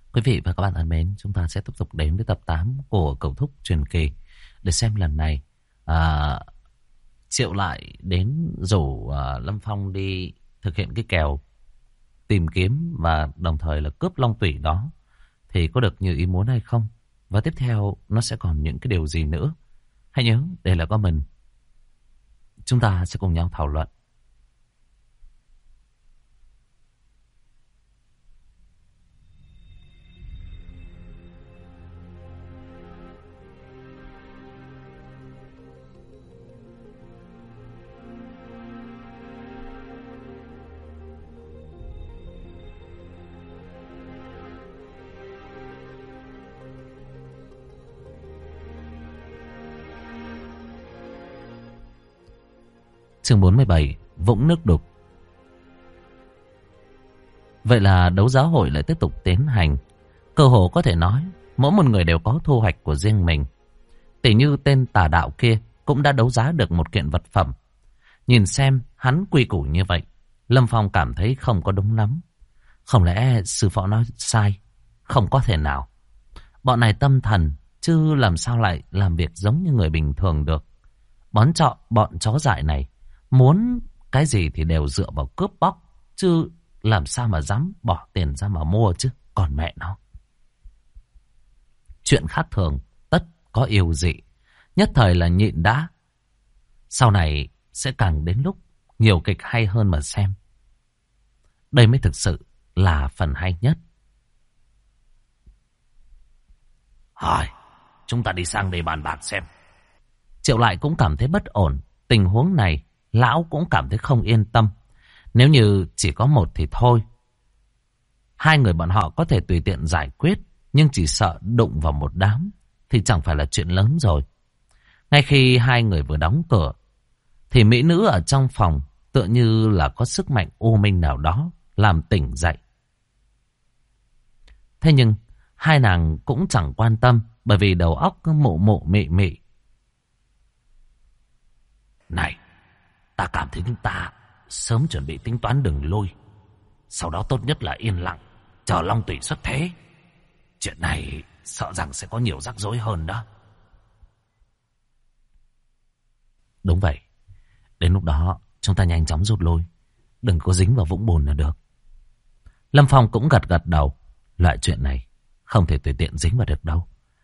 Quý vị và các bạn thân mến, chúng ta sẽ tiếp tục đến với tập 8 của Cậu Thúc Truyền Kỳ để xem lần này à, Triệu lại đến rủ Lâm Phong đi thực hiện cái kèo tìm kiếm và đồng thời là cướp long tủy đó thì có được như ý muốn hay không, và tiếp theo nó sẽ còn những cái điều gì nữa. Hãy nhớ đây là có mình, chúng ta sẽ cùng nhau thảo luận. Chương 47, vũng nước đục. Vậy là đấu giá hội lại tiếp tục tiến hành. Cơ hồ có thể nói mỗi một người đều có thu hoạch của riêng mình. Tỉ như tên tà đạo kia cũng đã đấu giá được một kiện vật phẩm. Nhìn xem hắn quy củ như vậy, Lâm Phong cảm thấy không có đúng lắm. Không lẽ sư phó nói sai? Không có thể nào. Bọn này tâm thần, chứ làm sao lại làm việc giống như người bình thường được. Bọn chó dại này muốn cái gì thì đều dựa vào cướp bóc, chứ làm sao mà dám bỏ tiền ra mà mua chứ. Còn mẹ nó, chuyện khác thường tất có yêu dị. Nhất thời là nhịn đã. Sau này sẽ càng đến lúc nhiều kịch hay hơn mà xem. Đây mới thực sự là phần hay nhất. Hỏi, chúng ta đi sang đây bàn bạc xem. Triệu lại cũng cảm thấy bất ổn. Tình huống này lão cũng cảm thấy không yên tâm. Nếu như chỉ có một thì thôi, hai người bọn họ có thể tùy tiện giải quyết, nhưng chỉ sợ đụng vào một đám thì chẳng phải là chuyện lớn rồi. Ngay khi hai người vừa đóng cửa thì mỹ nữ ở trong phòng tựa như là có sức mạnh u minh nào đó làm tỉnh dậy. Thế nhưng hai nàng cũng chẳng quan tâm, bởi vì đầu óc cứ mụ mụ mị mị. Này, ta cảm thấy chúng ta sớm chuẩn bị tính toán đường lui. Sau đó tốt nhất là yên lặng, chờ long tủy xuất thế. Chuyện này sợ rằng sẽ có nhiều rắc rối hơn đó. Đúng vậy. Đến lúc đó chúng ta nhanh chóng rút lui, đừng có dính vào vũng bùn là được. Lâm Phong cũng gật gật đầu. Loại chuyện này không thể tùy tiện dính vào được đâu.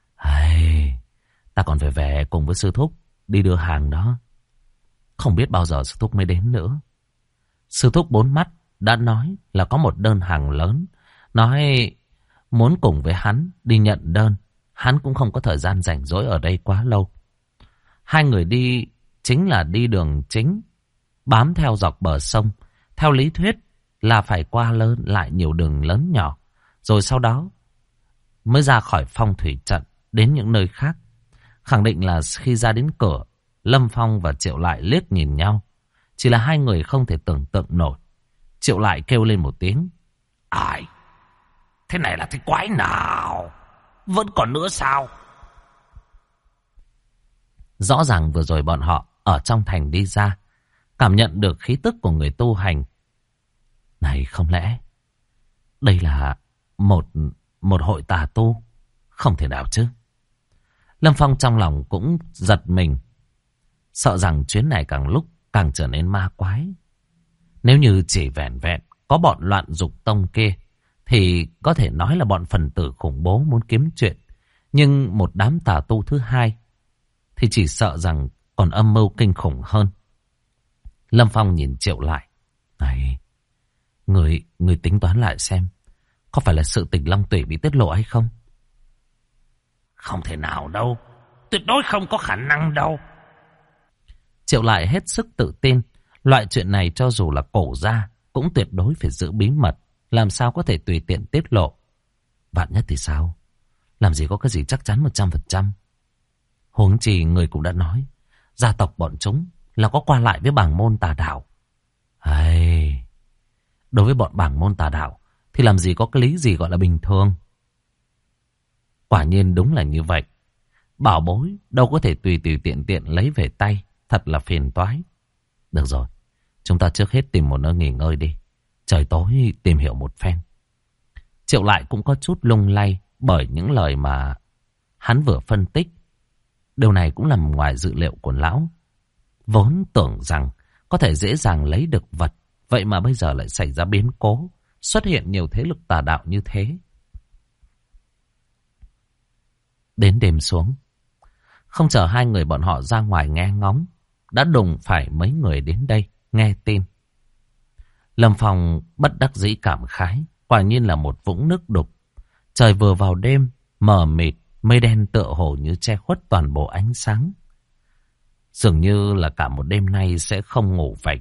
Ta còn phải về cùng với sư thúc đi đưa hàng đó. Không biết bao giờ sư thúc mới đến nữa. Sư thúc bốn mắt đã nói là có một đơn hàng lớn, nói muốn cùng với hắn đi nhận đơn. Hắn cũng không có thời gian rảnh rỗi ở đây quá lâu. Hai người đi chính là đi đường chính, bám theo dọc bờ sông. Theo lý thuyết là phải qua lại nhiều đường lớn nhỏ, rồi sau đó mới ra khỏi phong thủy trận đến những nơi khác. Khẳng định là khi ra đến cửa, Lâm Phong và Triệu lại liếc nhìn nhau. Chỉ là hai người không thể tưởng tượng nổi. Triệu lại kêu lên một tiếng. Ai? Thế này là cái quái nào? Vẫn còn nữa sao? Rõ ràng vừa rồi bọn họ ở trong thành đi ra, cảm nhận được khí tức của người tu hành. Này, không lẽ đây là một hội tà tu? Không thể nào chứ. Lâm Phong trong lòng cũng giật mình, sợ rằng chuyến này càng lúc càng trở nên ma quái. Nếu như chỉ vẹn vẹn có bọn loạn dục tông kia thì có thể nói là bọn phần tử khủng bố muốn kiếm chuyện. Nhưng một đám tà tu thứ hai thì chỉ sợ rằng còn âm mưu kinh khủng hơn. Lâm Phong nhìn Triệu lại. Này, người tính toán lại xem, có phải là sự tình long tủy bị tiết lộ hay không? Không thể nào đâu. Tuyệt đối không có khả năng đâu. Triệu lại hết sức tự tin. Loại chuyện này cho dù là cổ gia cũng tuyệt đối phải giữ bí mật. Làm sao có thể tùy tiện tiết lộ. Vạn nhất thì sao? Làm gì có cái gì chắc chắn 100%. Huống chi người cũng đã nói, gia tộc bọn chúng là có qua lại với bảng môn tà đạo. Đối với bọn bảng môn tà đạo thì làm gì có cái lý gì gọi là bình thường. Quả nhiên đúng là như vậy. Bảo bối đâu có thể tùy tiện tiện lấy về tay. Thật là phiền toái. Được rồi, chúng ta trước hết tìm một nơi nghỉ ngơi đi. Trời tối tìm hiểu một phen. Triệu Lại cũng có chút lung lay bởi những lời mà hắn vừa phân tích. Điều này cũng nằm ngoài dự liệu của lão. Vốn tưởng rằng có thể dễ dàng lấy được vật, vậy mà bây giờ lại xảy ra biến cố, xuất hiện nhiều thế lực tà đạo như thế. Đến đêm xuống, không chờ hai người bọn họ ra ngoài nghe ngóng, đã đụng phải mấy người đến đây nghe tin. Lâm Phong bất đắc dĩ cảm khái, quả nhiên là một vũng nước đục. Trời vừa vào đêm, mờ mịt, mây đen tựa hồ như che khuất toàn bộ ánh sáng. Dường như là cả một đêm nay sẽ không ngủ vậy.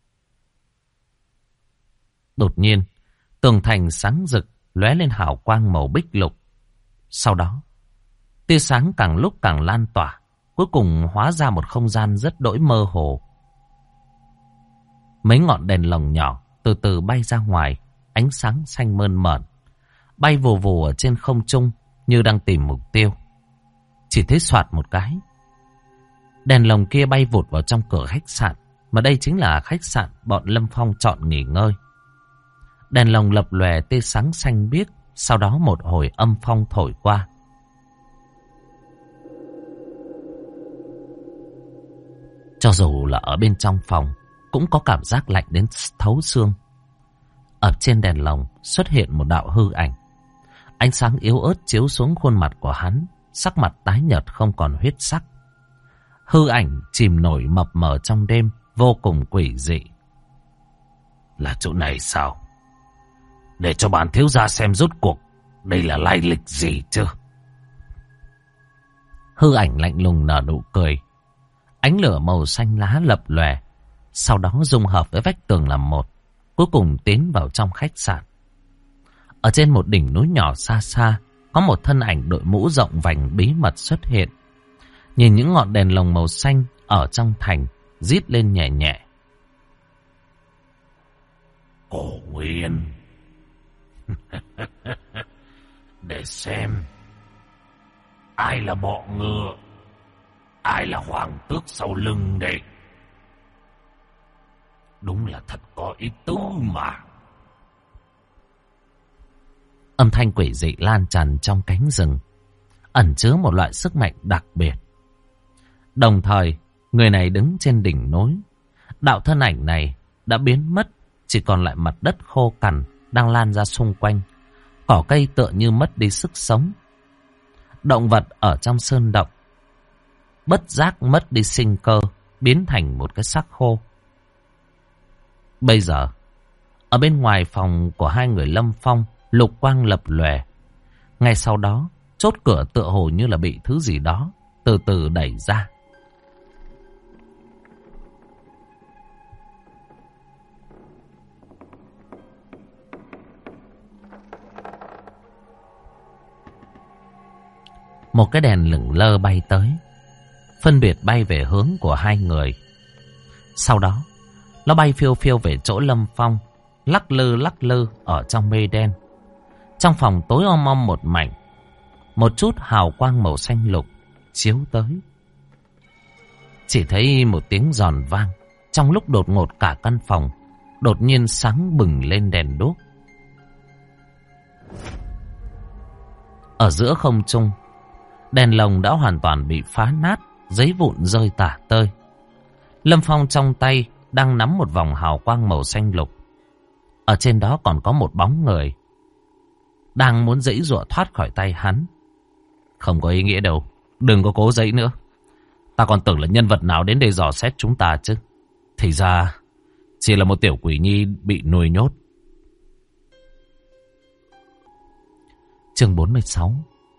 Đột nhiên, tường thành sáng rực, lóe lên hào quang màu bích lục. Sau đó, tia sáng càng lúc càng lan tỏa, cuối cùng hóa ra một không gian rất đỗi mơ hồ. Mấy ngọn đèn lồng nhỏ từ từ bay ra ngoài, ánh sáng xanh mơn mởn, bay vù vù ở trên không trung như đang tìm mục tiêu. Chỉ thấy xoạt một cái, đèn lồng kia bay vụt vào trong cửa khách sạn, mà đây chính là khách sạn bọn Lâm Phong chọn nghỉ ngơi. Đèn lồng lập lòe tia sáng xanh biếc, sau đó một hồi âm phong thổi qua. Cho dù là ở bên trong phòng, cũng có cảm giác lạnh đến thấu xương. Ở trên đèn lồng xuất hiện một đạo hư ảnh. Ánh sáng yếu ớt chiếu xuống khuôn mặt của hắn, sắc mặt tái nhợt không còn huyết sắc. Hư ảnh chìm nổi mập mờ trong đêm, vô cùng quỷ dị. Là chỗ này sao? Để cho bản thiếu gia xem rốt cuộc đây là lai lịch gì chứ? Hư ảnh lạnh lùng nở nụ cười. Ánh lửa màu xanh lá lập lòe, sau đó dung hợp với vách tường làm một, cuối cùng tiến vào trong khách sạn. Ở trên một đỉnh núi nhỏ xa xa, có một thân ảnh đội mũ rộng vành bí mật xuất hiện. Nhìn những ngọn đèn lồng màu xanh ở trong thành, rít lên nhẹ nhẹ. Cổ Nguyên. Để xem ai là bọ ngựa, ai là hoàng tước sau lưng đây. Đúng là thật có ý tứ mà. Âm thanh quỷ dị lan tràn trong cánh rừng, ẩn chứa một loại sức mạnh đặc biệt. Đồng thời, người này đứng trên đỉnh núi. Đạo thân ảnh này đã biến mất, chỉ còn lại mặt đất khô cằn đang lan ra xung quanh. Cỏ cây tựa như mất đi sức sống. Động vật ở trong sơn động bất giác mất đi sinh cơ, biến thành một cái xác khô. Bây giờ, ở bên ngoài phòng của hai người Lâm Phong, lục quang lập lòe. Ngay sau đó, chốt cửa tựa hồ như là bị thứ gì đó từ từ đẩy ra. Một cái đèn lửng lơ bay tới, phân biệt bay về hướng của hai người. Sau đó, nó bay phiêu phiêu về chỗ Lâm Phong, lắc lư ở trong mây đen. Trong phòng tối om một mảnh, một chút hào quang màu xanh lục chiếu tới. Chỉ thấy một tiếng giòn vang, trong lúc đột ngột cả căn phòng đột nhiên sáng bừng lên đèn đuốc. Ở giữa không trung, đèn lồng đã hoàn toàn bị phá nát, giấy vụn rơi tả tơi. Lâm Phong trong tay đang nắm một vòng hào quang màu xanh lục. Ở trên đó còn có một bóng người đang muốn giãy giụa thoát khỏi tay hắn. Không có ý nghĩa đâu, đừng có cố giãy nữa. Ta còn tưởng là nhân vật nào đến đây dò xét chúng ta chứ. Thì ra chỉ là một tiểu quỷ nhi bị nuôi nhốt. Chương 46.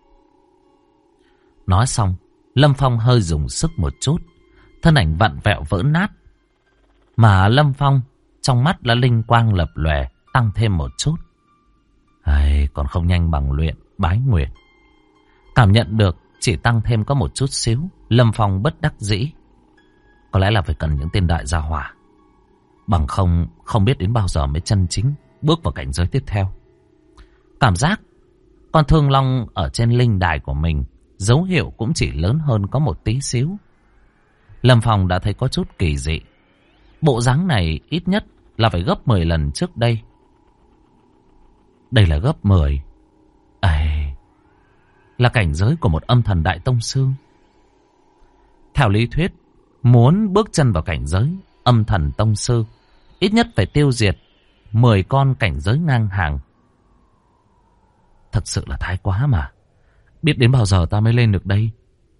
Nói xong, Lâm Phong hơi dùng sức một chút, thân ảnh vặn vẹo vỡ nát. Mà Lâm Phong trong mắt là linh quang lập lòe, tăng thêm một chút. Còn không nhanh bằng luyện bái nguyệt. Cảm nhận được chỉ tăng thêm có một chút xíu, Lâm Phong bất đắc dĩ. Có lẽ là phải cần những tên đại gia hỏa, bằng không biết đến bao giờ mới chân chính bước vào cảnh giới tiếp theo. Cảm giác con thương long ở trên linh đài của mình dấu hiệu cũng chỉ lớn hơn có một tí xíu. Lâm Phong đã thấy có chút kỳ dị. Bộ dáng này ít nhất là phải gấp 10 lần trước đây. Đây là gấp 10. Ây, là cảnh giới của một âm thần đại tông sư. Theo lý thuyết, muốn bước chân vào cảnh giới âm thần tông sư, ít nhất phải tiêu diệt 10 con cảnh giới ngang hàng. Thật sự là thái quá mà. Biết đến bao giờ ta mới lên được đây.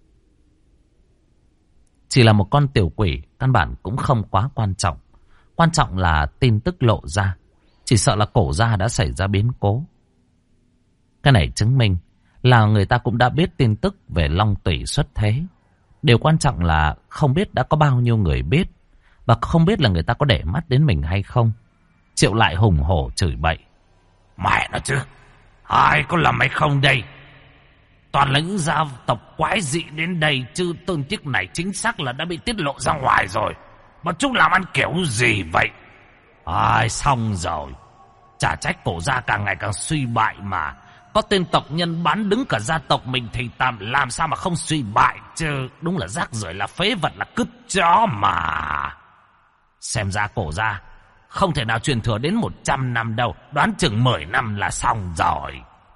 Chỉ là một con tiểu quỷ, căn bản cũng không quá quan trọng. Quan trọng là tin tức lộ ra. Chỉ sợ là cổ gia đã xảy ra biến cố. Cái này chứng minh là người ta cũng đã biết tin tức về Long Tủy xuất thế. Điều quan trọng là không biết đã có bao nhiêu người biết, và không biết là người ta có để mắt đến mình hay không. Triệu lại hùng hổ chửi bậy. Mẹ nó chứ, ai có làm hay không đây? Toàn là những gia tộc quái dị đến đây, chứ tin tức này chính xác là đã bị tiết lộ ra ngoài rồi. Mà chúng làm ăn kiểu gì vậy? Ai, xong rồi. Chả trách cổ gia càng ngày càng suy bại mà. Có tên tộc nhân bán đứng cả gia tộc mình thì tạm làm sao mà không suy bại chứ. Đúng là rác rưởi, là phế vật, là cứt chó mà. Xem ra cổ gia không thể nào truyền thừa đến 100 năm đâu. Đoán chừng 10 năm là xong rồi.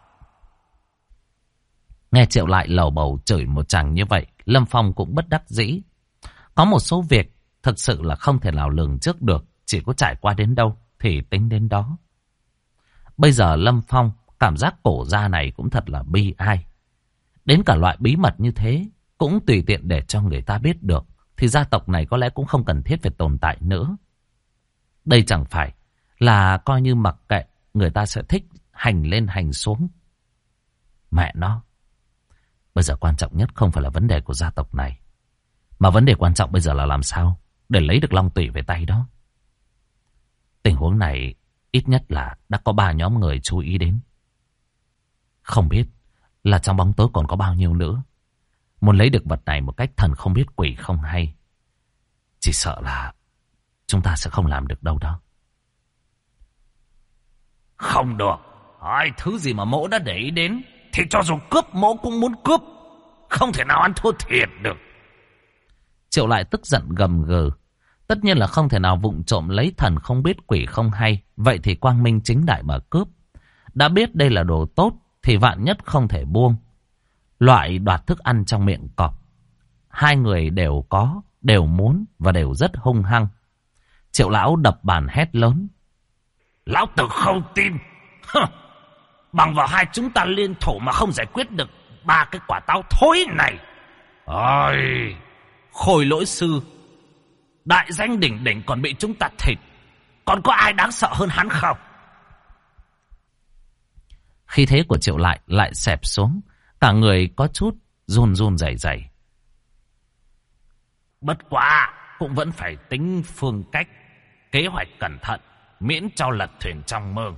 Nghe Triệu lại lầu bầu chửi một chàng như vậy, Lâm Phong cũng bất đắc dĩ. Có một số việc thực sự là không thể nào lường trước được. Chỉ có trải qua đến đâu thì tính đến đó. Bây giờ Lâm Phong cảm giác cổ gia này cũng thật là bi ai. Đến cả loại bí mật như thế cũng tùy tiện để cho người ta biết được, thì gia tộc này có lẽ cũng không cần thiết phải tồn tại nữa. Đây chẳng phải là coi như mặc kệ, người ta sẽ thích hành lên hành xuống. Mẹ nó, bây giờ quan trọng nhất không phải là vấn đề của gia tộc này, mà vấn đề quan trọng bây giờ là làm sao để lấy được Long Tủy về tay đó. Tình huống này ít nhất là đã có 3 nhóm người chú ý đến. Không biết là trong bóng tối còn có bao nhiêu nữa. Muốn lấy được vật này một cách thần không biết quỷ không hay, chỉ sợ là chúng ta sẽ không làm được đâu đó. Không được. Ai, thứ gì mà mỗ đã để ý đến thì cho dù cướp mỗ cũng muốn cướp. Không thể nào ăn thua thiệt được. Triệu lại tức giận gầm gừ. Tất nhiên là không thể nào vụng trộm lấy thần không biết quỷ không hay. Vậy thì quang minh chính đại mà cướp. Đã biết đây là đồ tốt thì vạn nhất không thể buông. Loại đoạt thức ăn trong miệng cọp, hai người đều có, đều muốn và đều rất hung hăng. Triệu lão đập bàn hét lớn. Lão tử không tin. Bằng vào hai chúng ta liên thủ mà không giải quyết được 3 cái quả táo thối này. Ôi, Khôi Lỗi Sư, đại danh đỉnh đỉnh còn bị chúng ta thịt. Còn có ai đáng sợ hơn hắn không? Khí thế của Triệu lại xẹp xuống. Cả người có chút run run rẩy rẩy. Bất quá cũng vẫn phải tính phương cách, kế hoạch cẩn thận, miễn cho lật thuyền trong mương.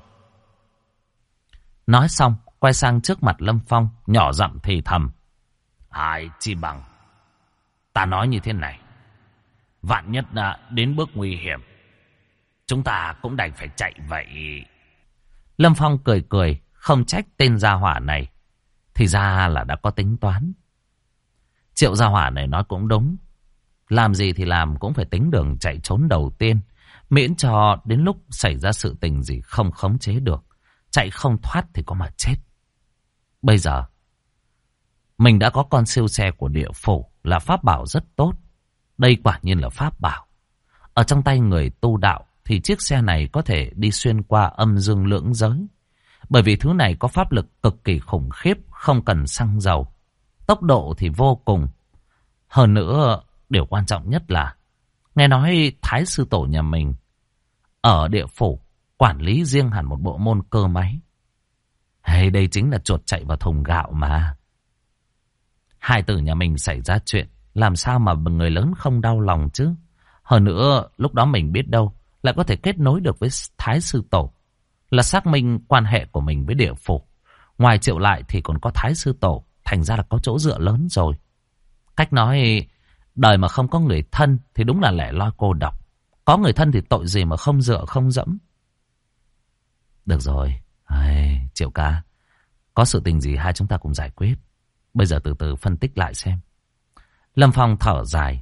Nói xong, quay sang trước mặt Lâm Phong, nhỏ giọng thì thầm. Ai chi bằng ta nói như thế này, vạn nhất là đến bước nguy hiểm, chúng ta cũng đành phải chạy vậy. Lâm Phong cười cười, không trách tên gia hỏa này, thì ra là đã có tính toán. Triệu gia hỏa này nói cũng đúng. Làm gì thì làm cũng phải tính đường chạy trốn đầu tiên, miễn cho đến lúc xảy ra sự tình gì không khống chế được, chạy không thoát thì có mà chết. Bây giờ mình đã có con siêu xe của địa phủ, là pháp bảo rất tốt. Đây quả nhiên là pháp bảo. Ở trong tay người tu đạo thì chiếc xe này có thể đi xuyên qua âm dương lưỡng giới. Bởi vì thứ này có pháp lực cực kỳ khủng khiếp, không cần xăng dầu. Tốc độ thì vô cùng. Hơn nữa, điều quan trọng nhất là, nghe nói Thái sư tổ nhà mình ở địa phủ quản lý riêng hẳn một bộ môn cơ máy. Hay đây chính là chuột chạy vào thùng gạo mà. Hai tử nhà mình xảy ra chuyện, làm sao mà người lớn không đau lòng chứ. Hơn nữa, lúc đó mình biết đâu lại có thể kết nối được với Thái sư tổ, là xác minh quan hệ của mình với địa phủ. Ngoài Triệu lại thì còn có Thái sư tổ, thành ra là có chỗ dựa lớn rồi. Cách nói, đời mà không có người thân thì đúng là lẻ loi cô độc. Có người thân thì tội gì mà không dựa không dẫm. Được rồi, Triệu ca, có sự tình gì hai chúng ta cùng giải quyết. Bây giờ từ từ phân tích lại xem. Lâm Phong thở dài.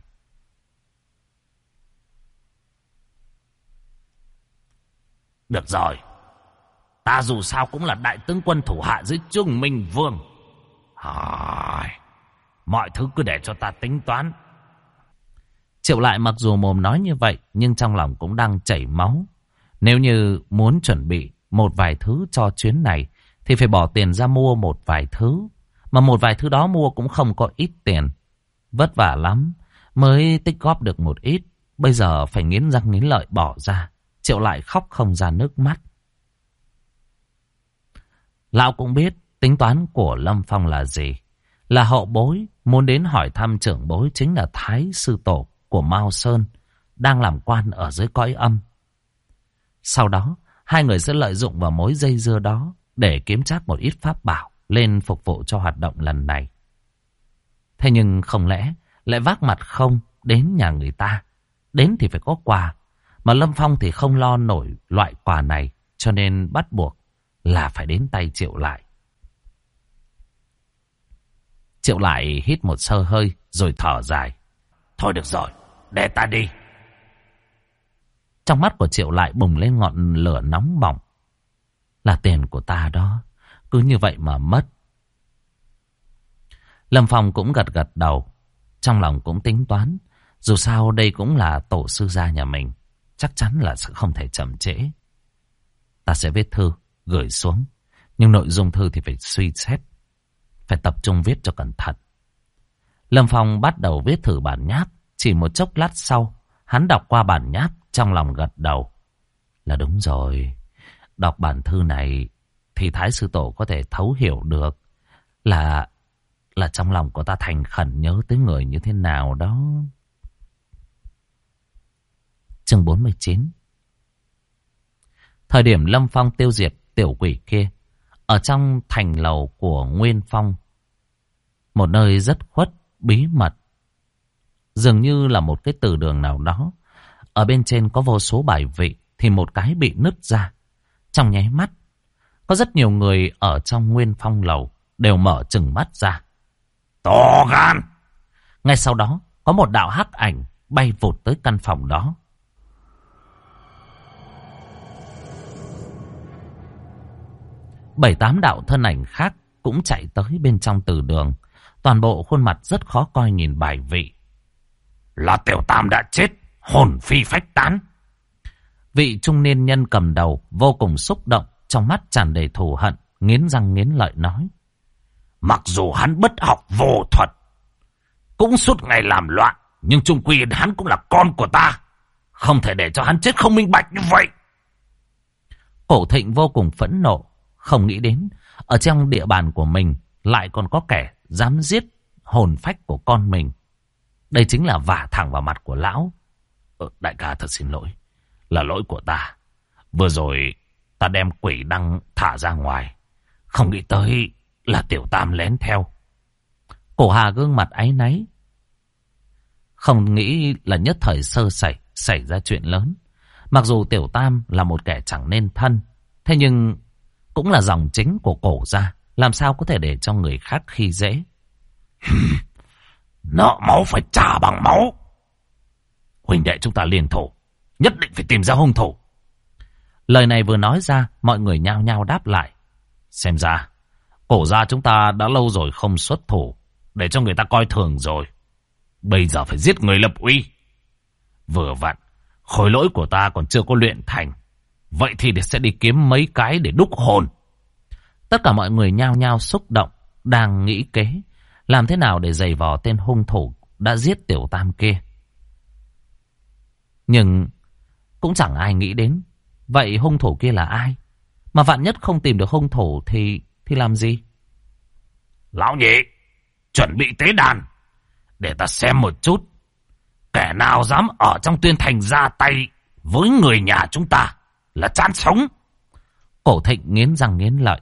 Được rồi, Ta dù sao cũng là đại tướng quân thủ hạ dưới Trung Minh Vương. Mọi thứ cứ để cho ta tính toán. Triệu Lại mặc dù mồm nói như vậy, nhưng trong lòng cũng đang chảy máu. Nếu như muốn chuẩn bị một vài thứ cho chuyến này, thì phải bỏ tiền ra mua một vài thứ. Mà một vài thứ đó mua cũng không có ít tiền. Vất vả lắm mới tích góp được một ít. Bây giờ phải nghiến răng nghiến lợi bỏ ra. Triệu Lại khóc không ra nước mắt. Lão cũng biết tính toán của Lâm Phong là gì. Là hậu bối muốn đến hỏi thăm trưởng bối chính là Thái Sư Tổ của Mao Sơn, đang làm quan ở dưới cõi âm. Sau đó, hai người sẽ lợi dụng vào mối dây dưa đó để kiếm trác một ít pháp bảo lên phục vụ cho hoạt động lần này. Thế nhưng không lẽ lại vác mặt không đến nhà người ta. Đến thì phải có quà. Mà Lâm Phong thì không lo nổi loại quà này, cho nên bắt buộc là phải đến tay Triệu Lại. Triệu Lại hít một sơ hơi rồi thở dài. Thôi được rồi, để ta đi. Trong mắt của Triệu Lại bùng lên ngọn lửa nóng bỏng. Là tiền của ta đó, cứ như vậy mà mất. Lâm Phong cũng gật gật đầu. Trong lòng cũng tính toán. Dù sao đây cũng là tổ sư gia nhà mình, chắc chắn là sẽ không thể chậm trễ. Ta sẽ viết thư, gửi xuống. Nhưng nội dung thư thì phải suy xét. Phải tập trung viết cho cẩn thận. Lâm Phong bắt đầu viết thử bản nháp. Chỉ một chốc lát sau, hắn đọc qua bản nháp, trong lòng gật đầu. Là đúng rồi. Đọc bản thư này thì Thái Sư Tổ có thể thấu hiểu được là trong lòng của ta thành khẩn nhớ tới người như thế nào đó. Chương 49. Thời điểm Lâm Phong tiêu diệt tiểu quỷ kia, ở trong thành lầu của Nguyên Phong, một nơi rất khuất, bí mật, dường như là một cái từ đường nào đó. Ở bên trên có vô số bài vị, thì một cái bị nứt ra. Trong nháy mắt, có rất nhiều người ở trong Nguyên Phong lầu đều mở trừng mắt ra. To gan! Ngay sau đó, có một đạo hắc ảnh bay vụt tới căn phòng đó. Bảy tám đạo thân ảnh khác cũng chạy tới bên trong từ đường. Toàn bộ khuôn mặt rất khó coi nhìn bài vị. Là Tiểu Tam đã chết, hồn phi phách tán. Vị trung niên nhân cầm đầu vô cùng xúc động, trong mắt tràn đầy thù hận, nghiến răng nghiến lợi nói. Mặc dù hắn bất học vô thuật, cũng suốt ngày làm loạn, nhưng chung quy hắn cũng là con của ta. Không thể để cho hắn chết không minh bạch như vậy. Cổ Thịnh vô cùng phẫn nộ, không nghĩ đến ở trong địa bàn của mình lại còn có kẻ dám giết hồn phách của con mình. Đây chính là vả thẳng vào mặt của lão. Đại ca thật xin lỗi, là lỗi của ta. Vừa rồi ta đem quỷ đăng thả ra ngoài, không nghĩ tới là Tiểu Tam lén theo. Cổ Hà gương mặt áy náy, không nghĩ là nhất thời sơ sẩy xảy ra chuyện lớn. Mặc dù Tiểu Tam là một kẻ chẳng nên thân, thế nhưng cũng là dòng chính của cổ gia, làm sao có thể để cho người khác khi dễ. Nợ máu phải trả bằng máu. Huynh đệ chúng ta liên thủ, nhất định phải tìm ra hung thủ. Lời này vừa nói ra, mọi người nhao nhao đáp lại. Xem ra cổ gia chúng ta đã lâu rồi không xuất thủ, để cho người ta coi thường rồi. Bây giờ phải giết người lập uy. Vừa vặn khối lỗi của ta còn chưa có luyện thành, vậy thì sẽ đi kiếm mấy cái để đúc hồn. Tất cả mọi người nhao nhao xúc động, đang nghĩ kế làm thế nào để giày vò tên hung thủ đã giết Tiểu Tam kia. Nhưng cũng chẳng ai nghĩ đến, vậy hung thủ kia là ai? Mà vạn nhất không tìm được hung thủ thì làm gì? Lão nhị, chuẩn bị tế đàn, để ta xem một chút kẻ nào dám ở trong Tuyên Thành ra tay với người nhà chúng ta là chán sống. Cổ Thịnh nghiến răng nghiến lợi.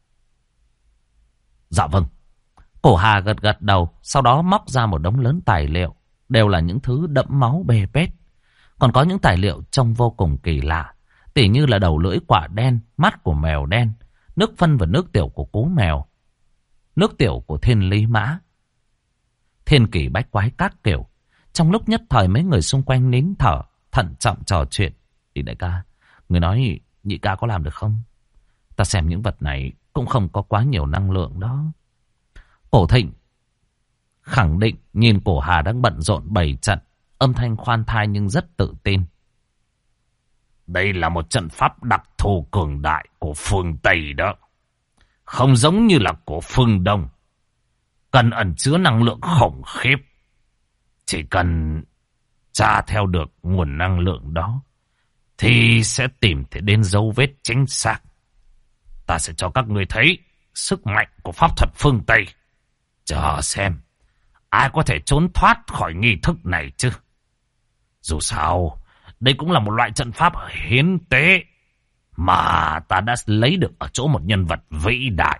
Dạ vâng. Cổ Hà gật gật đầu, sau đó móc ra một đống lớn tài liệu, đều là những thứ đẫm máu bê bết. Còn có những tài liệu trông vô cùng kỳ lạ, tỉ như là đầu lưỡi quả đen, mắt của mèo đen, nước phân và nước tiểu của cú mèo, nước tiểu của thiên lý mã, thiên kỳ bách quái các kiểu. Trong lúc nhất thời mấy người xung quanh nín thở, thận trọng trò chuyện. Thì đại ca, người nói nhị ca có làm được không? Ta xem những vật này cũng không có quá nhiều năng lượng đó. Cổ Thịnh khẳng định nhìn Cổ Hà đang bận rộn bày trận. Âm thanh khoan thai nhưng rất tự tin. Đây là một trận pháp đặc thù cường đại của phương Tây đó. Không giống như là của phương Đông. Cần ẩn chứa năng lượng khủng khiếp. Chỉ cần tra theo được nguồn năng lượng đó thì sẽ tìm thấy đến dấu vết chính xác. Ta sẽ cho các ngươi thấy sức mạnh của pháp thuật phương Tây. Chờ xem ai có thể trốn thoát khỏi nghi thức này chứ. Dù sao, đây cũng là một loại trận pháp hiến tế mà ta đã lấy được ở chỗ một nhân vật vĩ đại.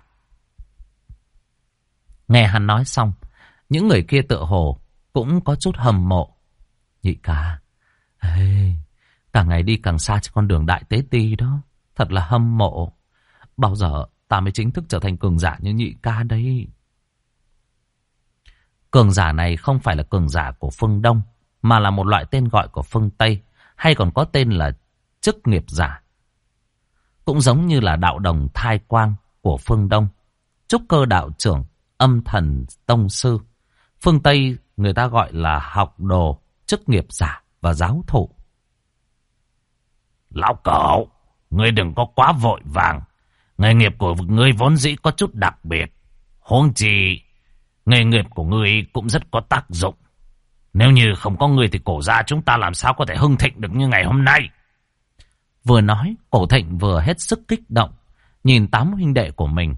Nghe hắn nói xong, những người kia tựa hồ cũng có chút hâm mộ. Nhị ca, càng ngày đi càng xa trên con đường đại tế ti đó. Thật là hâm mộ. Bao giờ ta mới chính thức trở thành cường giả như nhị ca đây? Cường giả này không phải là cường giả của phương Đông, mà là một loại tên gọi của phương Tây, hay còn có tên là chức nghiệp giả. Cũng giống như là đạo đồng thai quang của phương Đông, trúc cơ đạo trưởng, âm thần tông sư. Phương Tây người ta gọi là học đồ, chức nghiệp giả và giáo thụ. Lão cậu, ngươi đừng có quá vội vàng. Nghề nghiệp của ngươi vốn dĩ có chút đặc biệt. Huống chi, nghề nghiệp của ngươi cũng rất có tác dụng. Nếu như không có ngươi thì Cổ gia chúng ta làm sao có thể hưng thịnh được như ngày hôm nay. Vừa nói, Cổ Thịnh vừa hết sức kích động, nhìn 8 huynh đệ của mình.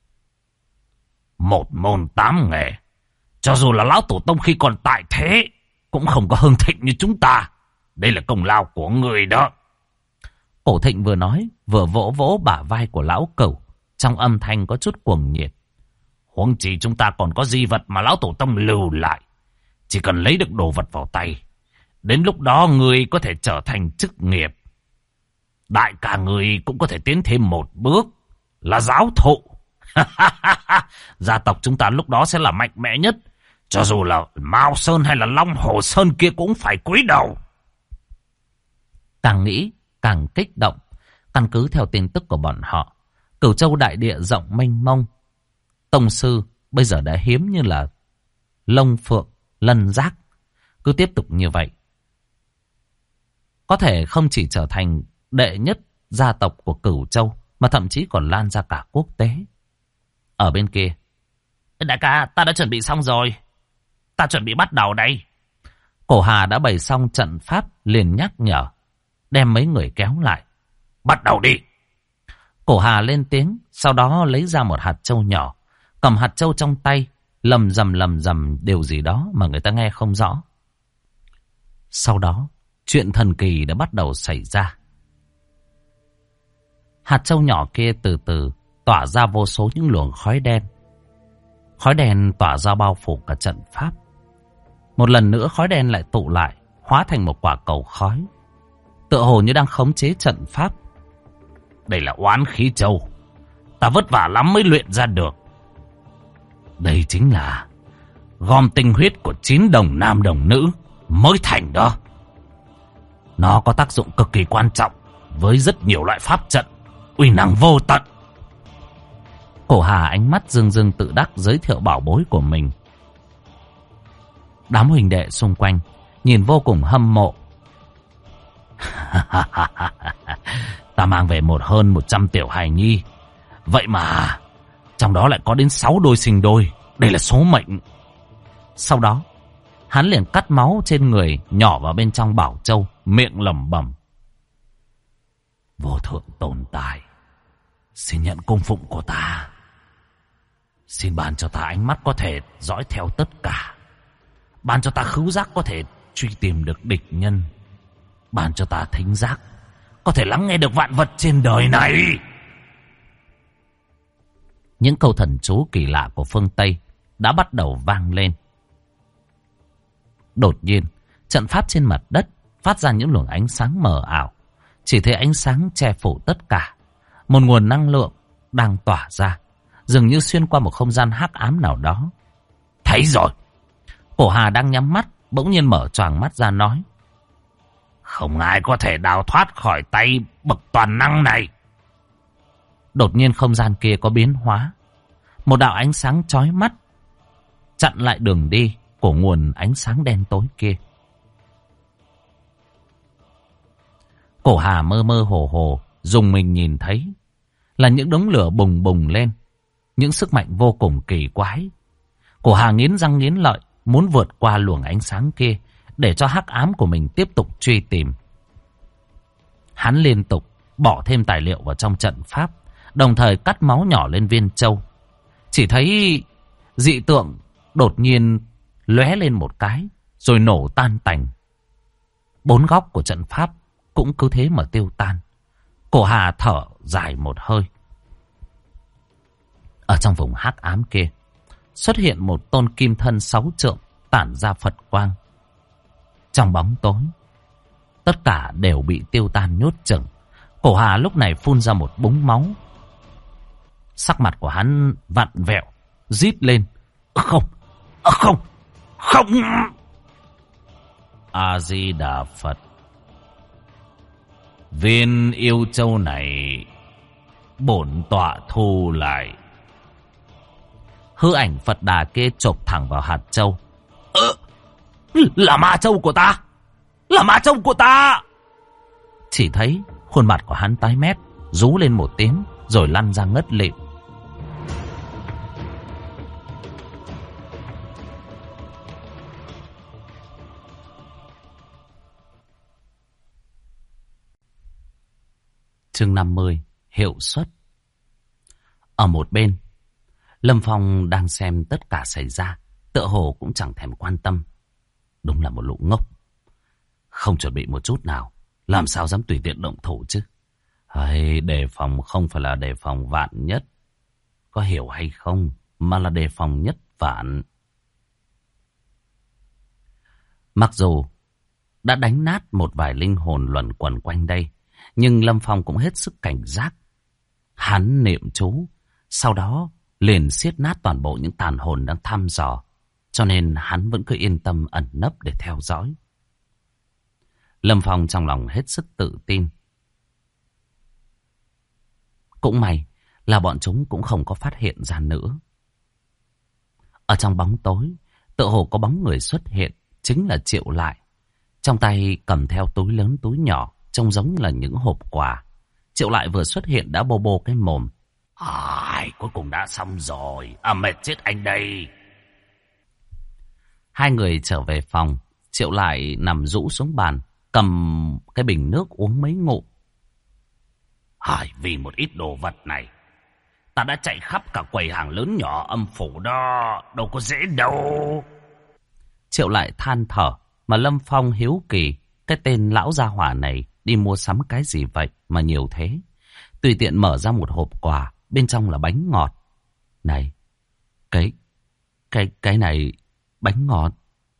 Một môn 8 nghề, cho dù là lão tổ tông khi còn tại thế, cũng không có hưng thịnh như chúng ta. Đây là công lao của người đó. Cổ Thịnh vừa nói, vừa vỗ vỗ bả vai của lão Cửu, trong âm thanh có chút cuồng nhiệt. Huống chi chúng ta còn có di vật mà lão tổ tông lưu lại. Chỉ cần lấy được đồ vật vào tay, đến lúc đó người có thể trở thành chức nghiệp. Đại ca người cũng có thể tiến thêm một bước, là giáo thụ. Gia tộc chúng ta lúc đó sẽ là mạnh mẽ nhất. Cho dù là Mao Sơn hay là Long Hồ Sơn kia cũng phải cúi đầu. Càng nghĩ càng kích động. Căn cứ theo tin tức của bọn họ, Cửu Châu đại địa rộng mênh mông. Tông sư bây giờ đã hiếm như là lông phượng, lân giác. Cứ tiếp tục như vậy, có thể không chỉ trở thành đệ nhất gia tộc của Cửu Châu, mà thậm chí còn lan ra cả quốc tế. Ở bên kia, đại ca, ta đã chuẩn bị xong rồi. Ta chuẩn bị bắt đầu đây. Cổ Hà đã bày xong trận pháp, liền nhắc nhở, đem mấy người kéo lại. Bắt đầu đi. Cổ Hà lên tiếng, sau đó lấy ra một hạt châu nhỏ, cầm hạt châu trong tay, lầm rầm điều gì đó mà người ta nghe không rõ. Sau đó, chuyện thần kỳ đã bắt đầu xảy ra. Hạt châu nhỏ kia từ từ tỏa ra vô số những luồng khói đen. Khói đen tỏa ra bao phủ cả trận pháp. Một lần nữa khói đen lại tụ lại, hóa thành một quả cầu khói, tựa hồ như đang khống chế trận pháp. Đây là oán khí châu, ta vất vả lắm mới luyện ra được. Đây chính là gom tinh huyết của 9 đồng nam đồng nữ mới thành đó. Nó có tác dụng cực kỳ quan trọng với rất nhiều loại pháp trận, uy năng vô tận. Cổ Hà ánh mắt rưng rưng tự đắc giới thiệu bảo bối của mình. Đám huynh đệ xung quanh nhìn vô cùng hâm mộ. Ta mang về hơn 100 tiểu hài nhi, vậy mà trong đó lại có đến 6 đôi sinh đôi. Đây là số mệnh. Sau đó hắn liền cắt máu trên người, nhỏ vào bên trong bảo châu, miệng lẩm bẩm: Vô thượng tồn tại, xin nhận cung phụng của ta. Xin ban cho ta ánh mắt có thể dõi theo tất cả. Ban cho ta khứu giác có thể truy tìm được địch nhân. Ban cho ta thính giác có thể lắng nghe được vạn vật trên đời này. Những câu thần chú kỳ lạ của phương Tây đã bắt đầu vang lên. Đột nhiên, trận pháp trên mặt đất phát ra những luồng ánh sáng mờ ảo. Chỉ thấy ánh sáng che phủ tất cả. Một nguồn năng lượng đang tỏa ra, dường như xuyên qua một không gian hắc ám nào đó. Thấy rồi. Cổ Hà đang nhắm mắt, bỗng nhiên mở choàng mắt ra nói: Không ai có thể đào thoát khỏi tay bậc toàn năng này. Đột nhiên không gian kia có biến hóa. Một đạo ánh sáng chói mắt chặn lại đường đi của nguồn ánh sáng đen tối kia. Cổ Hà mơ mơ hồ hồ dùng mình nhìn thấy là những đống lửa bùng bùng lên, những sức mạnh vô cùng kỳ quái. Cổ Hà nghiến răng nghiến lợi muốn vượt qua luồng ánh sáng kia để cho hắc ám của mình tiếp tục truy tìm. Hắn liên tục bỏ thêm tài liệu vào trong trận pháp, đồng thời cắt máu nhỏ lên viên châu. Chỉ thấy dị tượng đột nhiên lóe lên một cái rồi nổ tan tành. 4 góc của trận pháp cũng cứ thế mà tiêu tan. Cổ Hà thở dài một hơi. Ở trong vùng hắc ám kia xuất hiện một tôn kim thân 6 trượng tản ra Phật quang. Trong bóng tối tất cả đều bị tiêu tan nhốt chừng. Cổ Hà lúc này phun ra một búng máu. Sắc mặt của hắn vặn vẹo, rít lên: Không, không, không! A Di Đà Phật. Viên yêu châu này bổn tọa thu lại. Hư ảnh Phật Đà kia chộp thẳng vào hạt châu. Là ma châu của ta! Là ma châu của ta! Chỉ thấy khuôn mặt của hắn tái mét, rú lên một tiếng rồi lăn ra ngất lịm. Chương 50: Hiệu suất. Ở một bên, Lâm Phong đang xem tất cả xảy ra, tựa hồ cũng chẳng thèm quan tâm. Đúng là một lũ ngốc, không chuẩn bị một chút nào, làm sao dám tùy tiện động thủ chứ. Hay, đề phòng không phải là đề phòng vạn nhất, có hiểu hay không, mà là đề phòng nhất vạn. Mặc dù đã đánh nát một vài linh hồn luẩn quẩn quanh đây, nhưng Lâm Phong cũng hết sức cảnh giác. Hắn niệm chú, sau đó liền siết nát toàn bộ những tàn hồn đang thăm dò, cho nên hắn vẫn cứ yên tâm ẩn nấp để theo dõi. Lâm Phong trong lòng hết sức tự tin. Cũng may là bọn chúng cũng không có phát hiện ra nữa. Ở trong bóng tối, tựa hồ có bóng người xuất hiện, chính là Triệu Lại. Trong tay cầm theo túi lớn túi nhỏ, trông giống là những hộp quà. Triệu Lại vừa xuất hiện đã bô bô cái mồm. Cuối cùng đã xong rồi, mệt chết anh đây. Hai người trở về phòng, Triệu Lại nằm rũ xuống bàn, cầm cái bình nước uống mấy ngụm. Vì một ít đồ vật này, ta đã chạy khắp cả quầy hàng lớn nhỏ âm phủ đó, đâu có dễ đâu. Triệu Lại than thở, mà Lâm Phong hiếu kỳ, cái tên lão gia hỏa này đi mua sắm cái gì vậy mà nhiều thế. Tùy tiện mở ra một hộp quà, bên trong là bánh ngọt. Này, cái này bánh ngọt.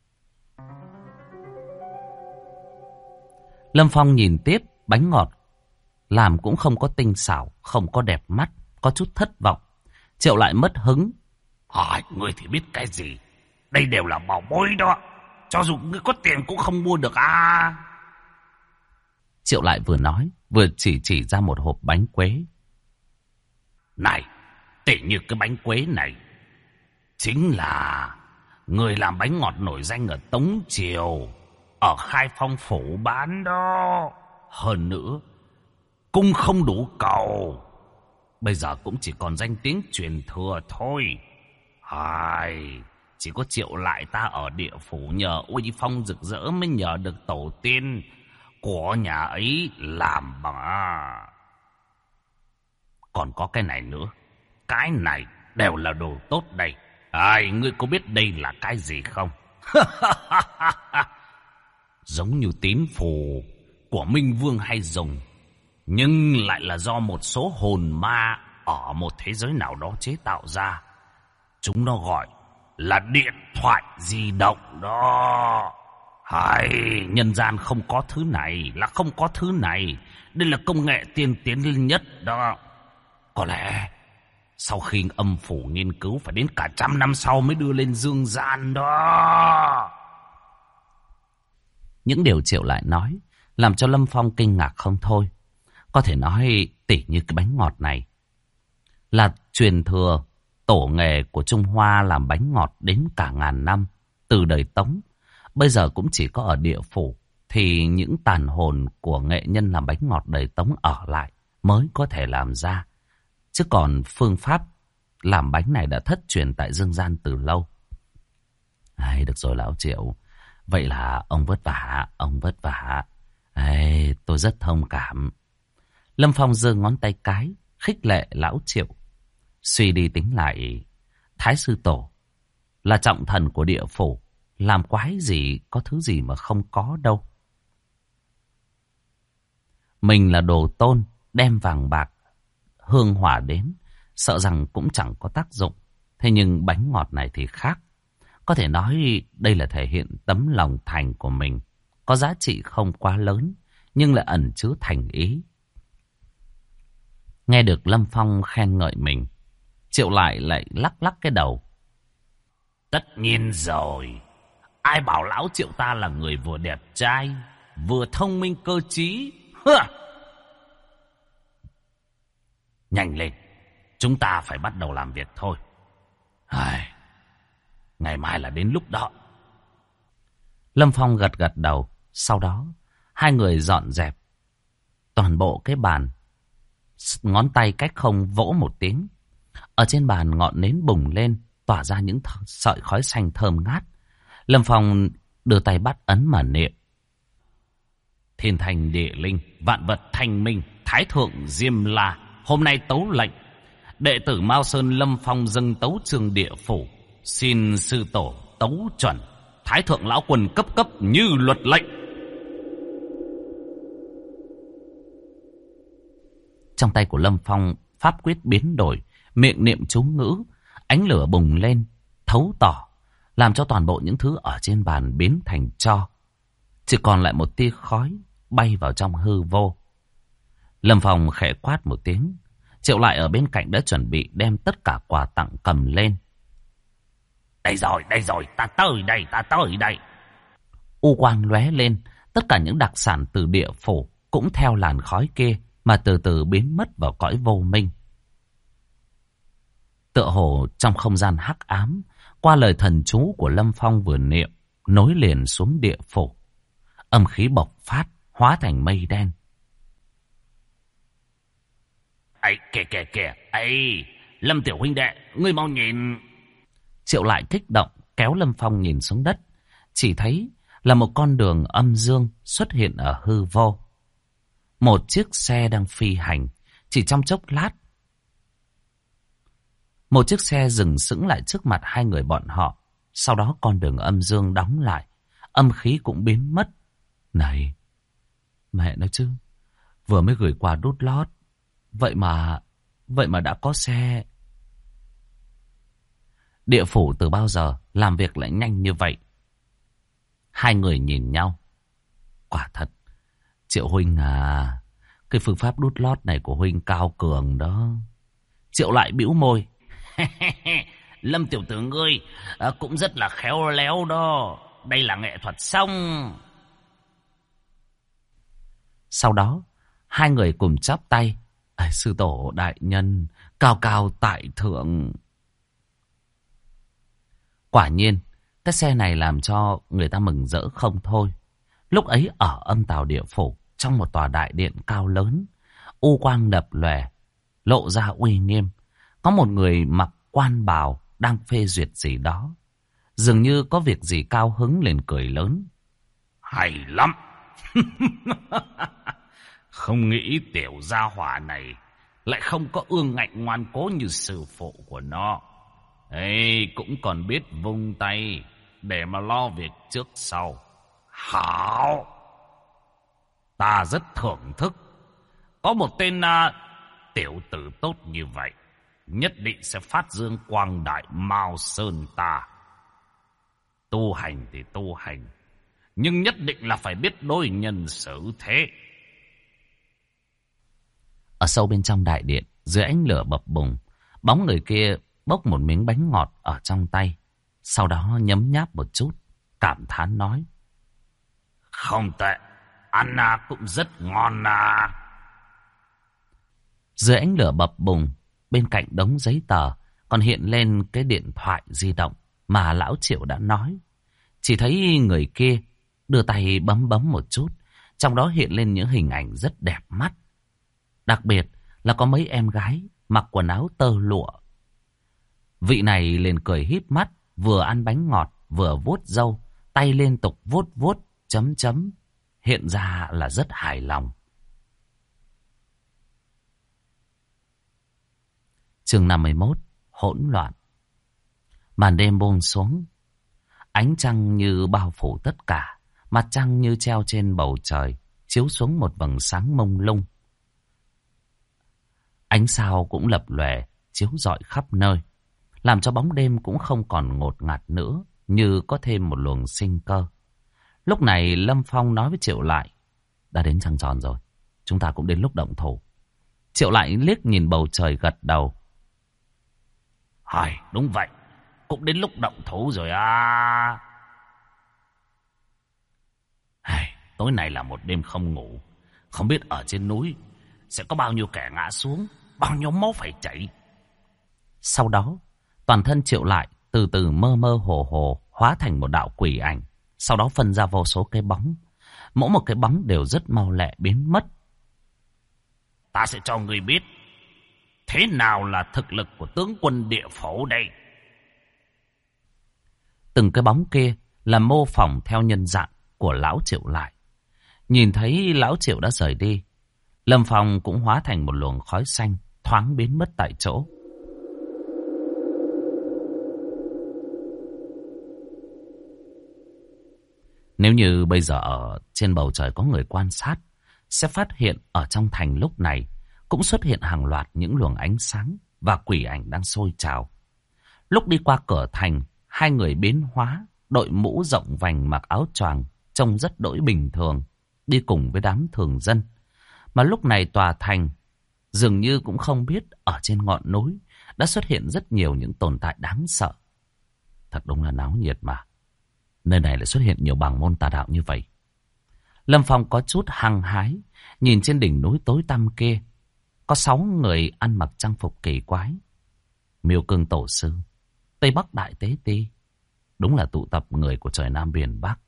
Lâm Phong nhìn tiếp, bánh ngọt làm cũng không có tinh xảo, không có đẹp mắt, có chút thất vọng. Triệu Lại mất hứng. Ngươi thì biết cái gì, đây đều là bảo bối đó, cho dù ngươi có tiền cũng không mua được à. Triệu Lại vừa nói, vừa chỉ ra một hộp bánh quế. Này, tỉ như cái bánh quế này, chính là người làm bánh ngọt nổi danh ở Tống Triều, ở Khai Phong phủ bán đó. Hơn nữa, cung không đủ cầu, bây giờ cũng chỉ còn danh tiếng truyền thừa thôi. Chỉ có Triệu Lại ta ở địa phủ nhờ uy phong rực rỡ mới nhờ được tổ tiên của nhà ấy làm bằng. Còn có cái này nữa, cái này đều là đồ tốt đây. Ngươi có biết đây là cái gì không? Giống như tín phù của Minh Vương hay dùng, nhưng lại là do một số hồn ma ở một thế giới nào đó chế tạo ra. Chúng nó gọi là điện thoại di động đó. Nhân gian không có thứ này, là không có thứ này. Đây là công nghệ tiên tiến nhất đó. Có lẽ sau khi âm phủ nghiên cứu phải đến cả 100 năm sau mới đưa lên dương gian đó. Những điều Triệu Lại nói làm cho Lâm Phong kinh ngạc không thôi. Có thể nói tỉ như cái bánh ngọt này, là truyền thừa tổ nghề của Trung Hoa làm bánh ngọt đến cả ngàn năm, từ đời Tống. Bây giờ cũng chỉ có ở địa phủ thì những tàn hồn của nghệ nhân làm bánh ngọt đời Tống ở lại mới có thể làm ra. Chứ còn phương pháp làm bánh này đã thất truyền tại dương gian từ lâu. Được rồi lão Triệu. Vậy là ông vất vả, ông vất vả. Tôi rất thông cảm. Lâm Phong giơ ngón tay cái, khích lệ lão Triệu. Suy đi tính lại, Thái sư tổ là trọng thần của địa phủ. Làm quái gì, có thứ gì mà không có đâu. Mình là đồ tôn, đem vàng bạc, hương hỏa đến, sợ rằng cũng chẳng có tác dụng. Thế nhưng bánh ngọt này thì khác. Có thể nói đây là thể hiện tấm lòng thành của mình. Có giá trị không quá lớn, nhưng lại ẩn chứa thành ý. Nghe được Lâm Phong khen ngợi mình, Triệu lại lắc lắc cái đầu. Tất nhiên rồi. Ai bảo lão Triệu ta là người vừa đẹp trai, vừa thông minh cơ trí. Nhanh lên, chúng ta phải bắt đầu làm việc thôi. Ngày mai là đến lúc đó. Lâm Phong gật gật đầu. Sau đó hai người dọn dẹp toàn bộ cái bàn. Ngón tay cách không vỗ một tiếng. Ở trên bàn ngọn nến bùng lên, tỏa ra những sợi khói xanh thơm ngát. Lâm Phong đưa tay bắt ấn mà niệm. Thiên thành địa linh, vạn vật thanh minh, thái thượng Diêm La hôm nay tấu lệnh, đệ tử Mao Sơn Lâm Phong dâng tấu chương địa phủ, xin sư tổ tấu chuẩn, thái thượng lão quân cấp cấp như luật lệnh. Trong tay của Lâm Phong pháp quyết biến đổi, miệng niệm chú ngữ, ánh lửa bùng lên, thấu tỏ, làm cho toàn bộ những thứ ở trên bàn biến thành tro. Chỉ còn lại một tia khói bay vào trong hư vô. Lâm Phong khẽ quát một tiếng. Triệu lại ở bên cạnh đã chuẩn bị đem tất cả quà tặng cầm lên. Đây rồi, ta tới đây. U quang lóe lên, tất cả những đặc sản từ địa phủ cũng theo làn khói kia mà từ từ biến mất vào cõi vô minh. Tựa hồ trong không gian hắc ám, qua lời thần chú của Lâm Phong vừa niệm, nối liền xuống địa phủ. Âm khí bộc phát, hóa thành mây đen. Kìa, Lâm tiểu huynh đệ, ngươi mau nhìn. Triệu lại kích động, kéo Lâm Phong nhìn xuống đất. Chỉ thấy là một con đường âm dương xuất hiện ở hư vô. Một chiếc xe đang phi hành, chỉ trong chốc lát. Một chiếc xe dừng sững lại trước mặt hai người bọn họ. Sau đó con đường âm dương đóng lại, âm khí cũng biến mất. Này, mẹ nói chứ, vừa mới gửi quà đút lót, vậy mà đã có xe. Địa phủ từ bao giờ làm việc lại nhanh như vậy? Hai người nhìn nhau. Quả thật, Triệu huynh à, cái phương pháp đút lót này của huynh cao cường đó. Triệu lại bĩu môi. Lâm tiểu tử ngươi cũng rất là khéo léo đó. Đây là nghệ thuật xong. Sau đó hai người cùng chắp tay. Sư tổ đại nhân, cao cao tại thượng. Quả nhiên, cái xe này làm cho người ta mừng rỡ không thôi. Lúc ấy ở âm tào địa phủ, trong một tòa đại điện cao lớn, u quang đập lòe, lộ ra uy nghiêm. Có một người mặc quan bào đang phê duyệt gì đó. Dường như có việc gì cao hứng liền cười lớn. Hay lắm. Không nghĩ tiểu gia hỏa này lại không có ương ngạnh ngoan cố như sư phụ của nó. Cũng còn biết vung tay để mà lo việc trước sau. Hảo, ta rất thưởng thức. Có một tên tiểu tử tốt như vậy, nhất định sẽ phát dương quang đại Mao Sơn ta. Tu hành thì tu hành, nhưng nhất định là phải biết đối nhân xử thế. Ở sâu bên trong đại điện, dưới ánh lửa bập bùng, bóng người kia bốc một miếng bánh ngọt ở trong tay. Sau đó nhấm nháp một chút, cảm thán nói. Không tệ, ăn cũng rất ngon à. Dưới ánh lửa bập bùng, bên cạnh đống giấy tờ còn hiện lên cái điện thoại di động mà lão Triệu đã nói. Chỉ thấy người kia đưa tay bấm bấm một chút, trong đó hiện lên những hình ảnh rất đẹp mắt. Đặc biệt là có mấy em gái mặc quần áo tơ lụa. Vị này liền cười híp mắt, vừa ăn bánh ngọt vừa vuốt râu, tay liên tục vuốt vuốt chấm chấm, hiện ra là rất hài lòng. Chương 51: Hỗn loạn. Màn đêm buông xuống, ánh trăng như bao phủ tất cả, mặt trăng như treo trên bầu trời, chiếu xuống một vầng sáng mông lung. Ánh sao cũng lập lòe, chiếu rọi khắp nơi, làm cho bóng đêm cũng không còn ngột ngạt nữa, như có thêm một luồng sinh cơ. Lúc này Lâm Phong nói với Triệu Lại: đã đến trăng tròn rồi, chúng ta cũng đến lúc động thủ. Triệu Lại liếc nhìn bầu trời gật đầu: hỏi, đúng vậy, cũng đến lúc động thủ rồi à. Tối nay là một đêm không ngủ, không biết ở trên núi sẽ có bao nhiêu kẻ ngã xuống, bao nhiêu máu phải chảy. Sau đó, toàn thân Triệu Lại từ từ mơ mơ hồ hồ hóa thành một đạo quỷ ảnh, sau đó phân ra vô số cái bóng. Mỗi một cái bóng đều rất mau lẹ biến mất. Ta sẽ cho người biết thế nào là thực lực của tướng quân địa phủ đây. Từng cái bóng kia là mô phỏng theo nhân dạng của lão Triệu Lại. Nhìn thấy lão Triệu đã rời đi, Lâm Phong cũng hóa thành một luồng khói xanh, thoáng biến mất tại chỗ. Nếu như bây giờ ở trên bầu trời có người quan sát, sẽ phát hiện ở trong thành lúc này cũng xuất hiện hàng loạt những luồng ánh sáng và quỷ ảnh đang sôi trào. Lúc đi qua cửa thành, hai người biến hóa, đội mũ rộng vành mặc áo choàng, trông rất đỗi bình thường, đi cùng với đám thường dân. Mà lúc này tòa thành dường như cũng không biết ở trên ngọn núi đã xuất hiện rất nhiều những tồn tại đáng sợ. Thật đúng là náo nhiệt mà. Nơi này lại xuất hiện nhiều bảng môn tà đạo như vậy. Lâm Phong có chút hăng hái, nhìn trên đỉnh núi tối tăm kia, có 6 người ăn mặc trang phục kỳ quái. Miêu Cương Tổ Sư, Tây Bắc Đại Tế Ti, đúng là tụ tập người của trời Nam Biển Bắc.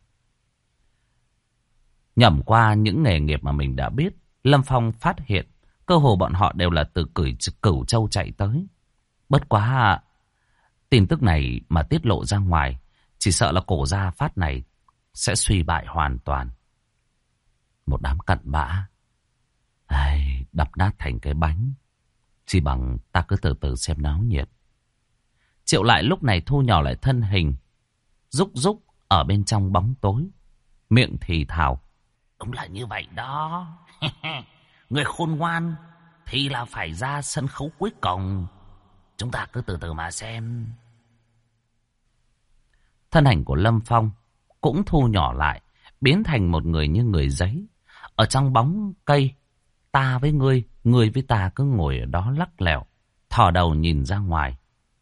Nhẩm qua những nghề nghiệp mà mình đã biết, Lâm Phong phát hiện cơ hồ bọn họ đều là từ Cửu Châu chạy tới. Bất quá tin tức này mà tiết lộ ra ngoài, chỉ sợ là cổ gia Phát này sẽ suy bại hoàn toàn. Một đám cặn bã, đập nát thành cái bánh. Chỉ bằng ta cứ từ từ xem náo nhiệt. Triệu Lại lúc này thu nhỏ lại thân hình, rúc rúc ở bên trong bóng tối, miệng thì thào: đúng là như vậy đó. Người khôn ngoan thì là phải ra sân khấu cuối cùng. Chúng ta cứ từ từ mà xem. Thân ảnh của Lâm Phong cũng thu nhỏ lại, biến thành một người như người giấy. Ở trong bóng cây, ta với ngươi, ngươi với ta cứ ngồi ở đó lắc lẻo, thò đầu nhìn ra ngoài.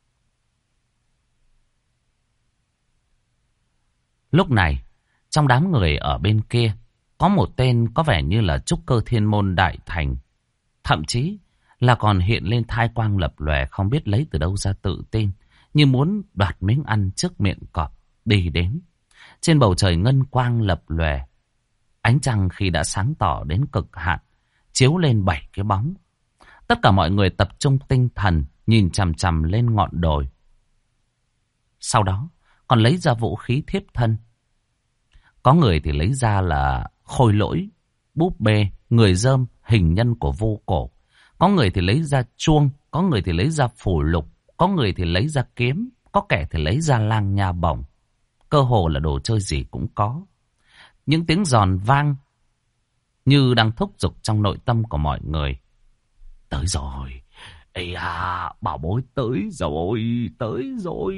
Lúc này, trong đám người ở bên kia, có một tên có vẻ như là trúc cơ thiên môn đại thành. Thậm chí là còn hiện lên thai quang lập lòe, không biết lấy từ đâu ra tự tin, như muốn đoạt miếng ăn trước miệng cọp đi đến. Trên bầu trời ngân quang lập lòe, ánh trăng khi đã sáng tỏ đến cực hạn, chiếu lên 7 cái bóng. Tất cả mọi người tập trung tinh thần, nhìn chằm chằm lên ngọn đồi. Sau đó còn lấy ra vũ khí thiếp thân. Có người thì lấy ra là khôi lỗi, búp bê, người dơm, hình nhân của vô cổ. Có người thì lấy ra chuông, có người thì lấy ra phù lục, có người thì lấy ra kiếm, có kẻ thì lấy ra lang nha bổng. Cơ hồ là đồ chơi gì cũng có. Những tiếng giòn vang như đang thúc giục trong nội tâm của mọi người. Tới rồi, ây à, bảo bối tới rồi, tới rồi.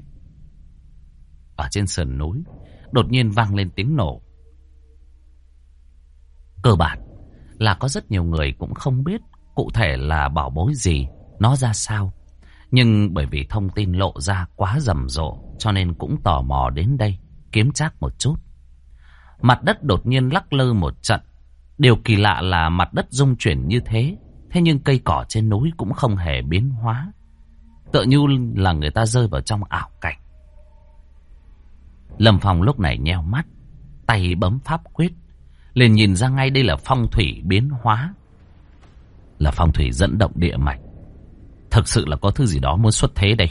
Ở trên sườn núi, đột nhiên vang lên tiếng nổ. Cơ bản là có rất nhiều người cũng không biết cụ thể là bảo bối gì, nó ra sao. Nhưng bởi vì thông tin lộ ra quá rầm rộ, cho nên cũng tò mò đến đây kiếm trác một chút. Mặt đất đột nhiên lắc lư một trận. Điều kỳ lạ là mặt đất rung chuyển như thế Thế nhưng cây cỏ trên núi cũng không hề biến hóa, tựa như là người ta rơi vào trong ảo cảnh. Lâm Phong lúc này nheo mắt, tay bấm pháp quyết, liền nhìn ra ngay đây là phong thủy biến hóa, là phong thủy dẫn động địa mạch. Thực sự là có thứ gì đó muốn xuất thế đây.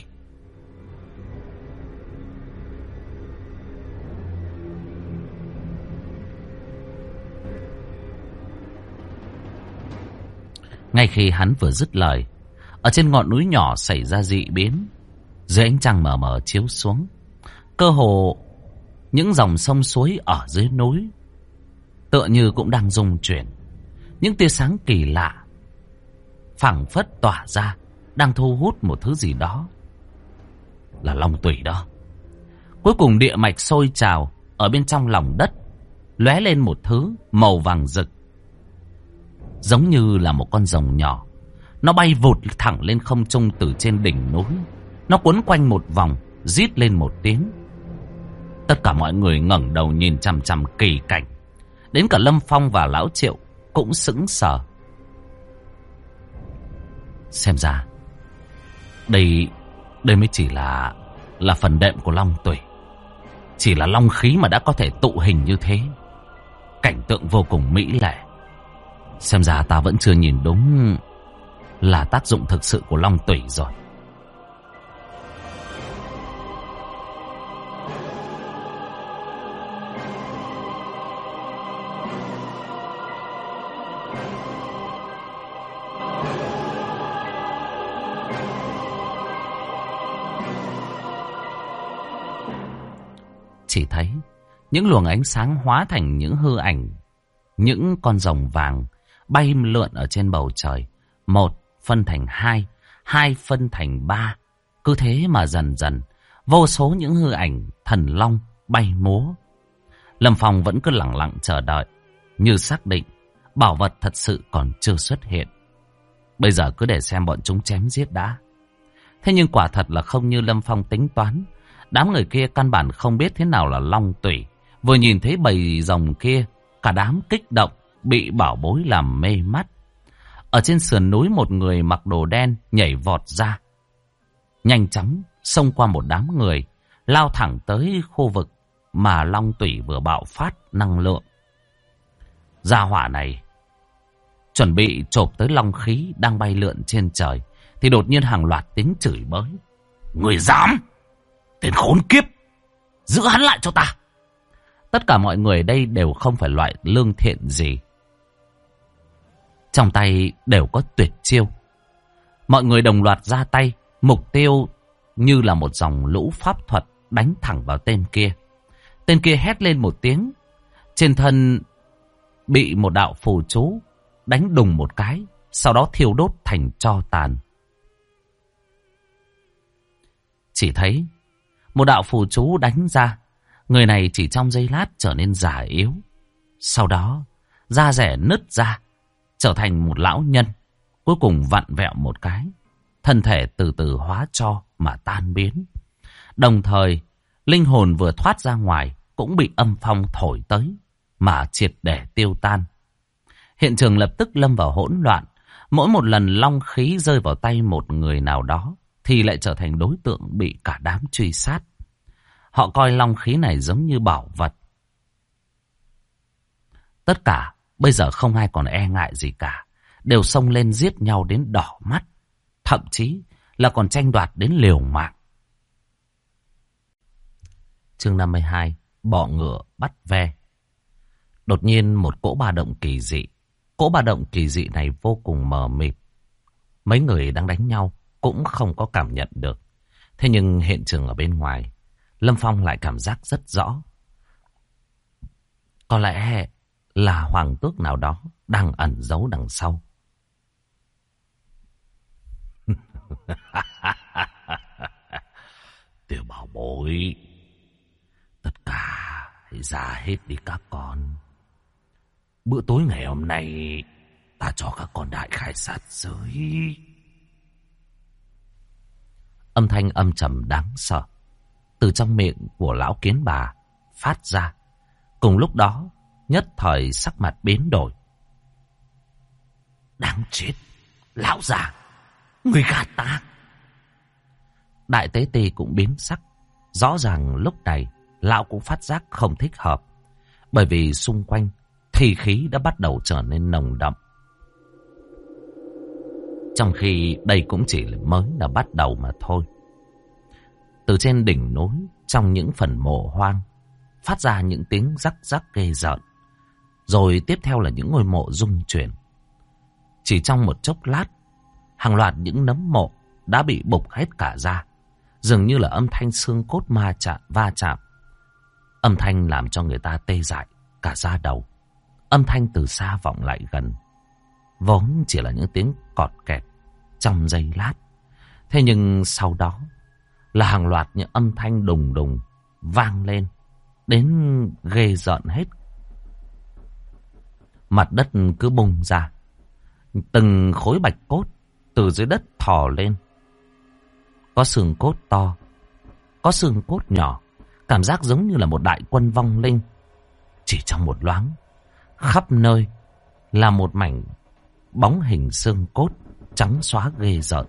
Ngay khi hắn vừa dứt lời, ở trên ngọn núi nhỏ xảy ra dị biến. Dưới ánh trăng mờ mờ chiếu xuống, cơ hồ những dòng sông suối ở dưới núi tựa như cũng đang rung chuyển. Những tia sáng kỳ lạ phảng phất tỏa ra, đang thu hút một thứ gì đó. Là long tủy đó. Cuối cùng địa mạch sôi trào, ở bên trong lòng đất lóe lên một thứ màu vàng rực, giống như là một con rồng nhỏ. Nó bay vụt thẳng lên không trung từ trên đỉnh núi. Nó quấn quanh một vòng, rít lên một tiếng. Tất cả mọi người ngẩng đầu nhìn chằm chằm kỳ cảnh. Đến cả Lâm Phong và Lão Triệu cũng sững sờ. Xem ra đây mới chỉ là phần đệm của long tủy. Chỉ là long khí mà đã có thể tụ hình như thế. Cảnh tượng vô cùng mỹ lệ. Xem ra ta vẫn chưa nhìn đúng là tác dụng thực sự của long tủy rồi. Chỉ thấy những luồng ánh sáng hóa thành những hư ảnh, những con rồng vàng bay lượn ở trên bầu trời. Một phân thành hai, hai phân thành ba. Cứ thế mà dần dần vô số những hư ảnh thần long bay múa. Lâm Phong vẫn cứ lặng lặng chờ đợi, như xác định bảo vật thật sự còn chưa xuất hiện. Bây giờ cứ để xem bọn chúng chém giết đã. Thế nhưng quả thật là không như Lâm Phong tính toán. Đám người kia căn bản không biết thế nào là long tủy. Vừa nhìn thấy bầy rồng kia, cả đám kích động, bị bảo bối làm mê mắt. Ở trên sườn núi, một người mặc đồ đen nhảy vọt ra, nhanh chóng xông qua một đám người, lao thẳng tới khu vực mà long tủy vừa bạo phát năng lượng. Gia hỏa này chuẩn bị chộp tới long khí đang bay lượn trên trời, thì đột nhiên hàng loạt tiếng chửi bới. Người dám! Tên khốn kiếp! Giữ hắn lại cho ta! Tất cả mọi người đây đều không phải loại lương thiện gì. Trong tay đều có tuyệt chiêu. Mọi người đồng loạt ra tay, mục tiêu như là một dòng lũ pháp thuật đánh thẳng vào tên kia. Tên kia hét lên một tiếng, trên thân bị một đạo phù chú đánh đùng một cái, sau đó thiêu đốt thành tro tàn. Chỉ thấy một đạo phù chú đánh ra, người này chỉ trong giây lát trở nên già yếu. Sau đó da rẻ nứt ra, trở thành một lão nhân. Cuối cùng vặn vẹo một cái, thân thể từ từ hóa tro mà tan biến. Đồng thời linh hồn vừa thoát ra ngoài cũng bị âm phong thổi tới mà triệt để tiêu tan. Hiện trường lập tức lâm vào hỗn loạn. Mỗi một lần long khí rơi vào tay một người nào đó thì lại trở thành đối tượng bị cả đám truy sát. Họ coi long khí này giống như bảo vật. Tất cả bây giờ không ai còn e ngại gì cả, đều xông lên giết nhau đến đỏ mắt, thậm chí là còn tranh đoạt đến liều mạng. Chương 52, bọ ngựa bắt ve. Đột nhiên một cỗ ba động kỳ dị. Cỗ ba động kỳ dị này vô cùng mờ mịt. Mấy người đang đánh nhau cũng không có cảm nhận được. Thế nhưng hiện trường ở bên ngoài, Lâm Phong lại cảm giác rất rõ. Có lẽ là hoàng tước nào đó đang ẩn giấu đằng sau. Tiểu bảo bối, tất cả hãy ra hết đi các con. Bữa tối ngày hôm nay ta cho các con đại khai sát giới. Âm thanh âm trầm đáng sợ từ trong miệng của lão kiến bà phát ra. Cùng lúc đó, nhất thời sắc mặt biến đổi. Đáng chết, Lão già, người gạt ta. Đại tế ti cũng biến sắc. Rõ ràng lúc này lão cũng phát giác không thích hợp, bởi vì xung quanh thi khí đã bắt đầu trở nên nồng đậm, trong khi đây cũng chỉ mới là bắt đầu mà thôi. Từ trên đỉnh núi, trong những phần mộ hoang, phát ra những tiếng rắc rắc ghê rợn. Rồi tiếp theo là những ngôi mộ rung chuyển. Chỉ trong một chốc lát, hàng loạt những nấm mộ đã bị bục hết cả ra, dường như là âm thanh xương cốt va chạm. Âm thanh làm cho người ta tê dại cả da đầu. Âm thanh từ xa vọng lại gần, vốn chỉ là những tiếng cọt kẹt trong giây lát. Thế nhưng sau đó là hàng loạt những âm thanh đùng đùng vang lên, đến ghê rợn hết. Mặt đất cứ bung ra, từng khối bạch cốt từ dưới đất thò lên. Có xương cốt to, có xương cốt nhỏ, cảm giác giống như là một đại quân vong linh. Chỉ trong một loáng, khắp nơi là một mảnh bóng hình xương cốt trắng xóa ghê rợn.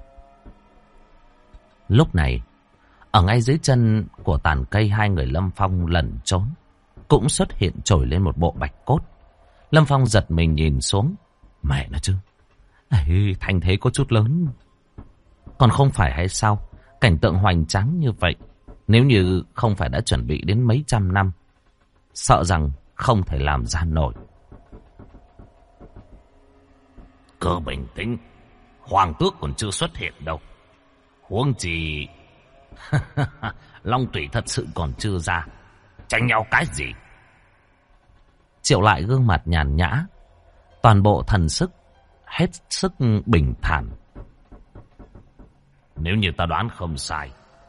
Lúc này, ở ngay dưới chân của tàn cây hai người Lâm Phong lẩn trốn, cũng xuất hiện trồi lên một bộ bạch cốt. Lâm Phong giật mình nhìn xuống. Mẹ nó chứ, thành thế có chút lớn. Còn không phải hay sao? Cảnh tượng hoành tráng như vậy, nếu như không phải đã chuẩn bị đến mấy trăm năm, sợ rằng không thể làm ra nổi. Cứ bình tĩnh, hoàng tước còn chưa xuất hiện đâu. Huống chi long tủy thật sự còn chưa ra, tranh nhau cái gì? Triệu Lại gương mặt nhàn nhã, toàn bộ thần sức hết sức bình thản. Nếu như ta đoán không sai,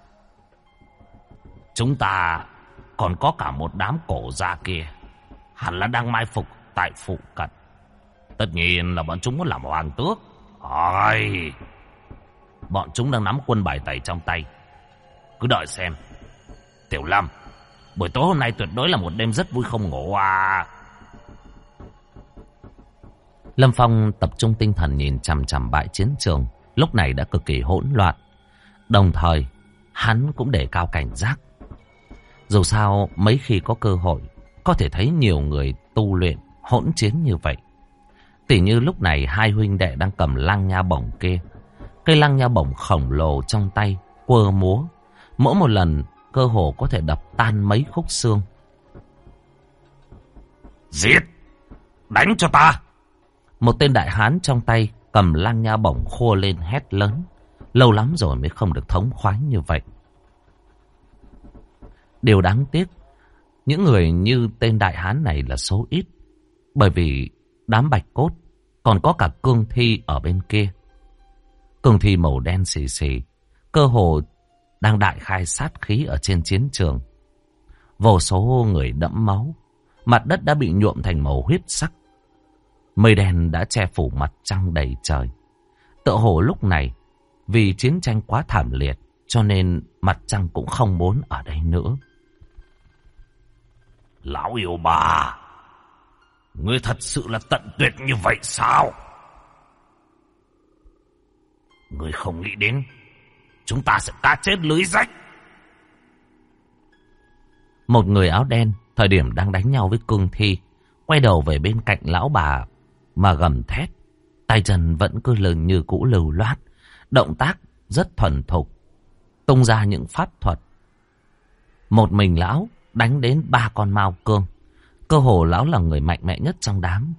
chúng ta còn có cả một đám cổ gia kia, hẳn là đang mai phục tại phụ cận. Tất nhiên là bọn chúng muốn làm hoàng tước. Bọn chúng đang nắm quân bài tẩy trong tay. Cứ đợi xem. Tiểu Lâm, buổi tối hôm nay tuyệt đối là một đêm rất vui không ngủ à. Lâm Phong tập trung tinh thần nhìn chằm chằm bãi chiến trường, lúc này đã cực kỳ hỗn loạn. Đồng thời, hắn cũng đề cao cảnh giác. Dù sao, mấy khi có cơ hội, có thể thấy nhiều người tu luyện hỗn chiến như vậy. Tỉ như lúc này hai huynh đệ đang cầm lăng nha bổng kia. Cây lăng nha bổng khổng lồ trong tay, quơ múa. Mỗi một lần, cơ hồ có thể đập tan mấy khúc xương. Giết! Đánh cho ta! Một tên đại hán trong tay cầm lăng nha bổng khua lên hét lớn. Lâu lắm rồi mới không được thống khoái như vậy. Điều đáng tiếc, những người như tên đại hán này là số ít. Bởi vì đám bạch cốt còn có cả cương thi ở bên kia. Cương thi màu đen xì xì, cơ hồ đang đại khai sát khí ở trên chiến trường. Vô số người đẫm máu, mặt đất đã bị nhuộm thành màu huyết sắc. Mây đen đã che phủ mặt trăng đầy trời. Tựa hồ lúc này, vì chiến tranh quá thảm liệt, cho nên mặt trăng cũng không muốn ở đây nữa. Lão yêu bà, ngươi thật sự là tận tuyệt như vậy sao? Ngươi không nghĩ đến chúng ta sẽ cá chết lưới rách. Một người áo đen thời điểm đang đánh nhau với cương thi, quay đầu về bên cạnh lão bà mà gầm thét. Tay chân vẫn cứ lừng như cũ lưu loát, động tác rất thuần thục, tung ra những pháp thuật. Một mình lão đánh đến 3 con mao cương. Cơ hồ lão là người mạnh mẽ nhất trong đám.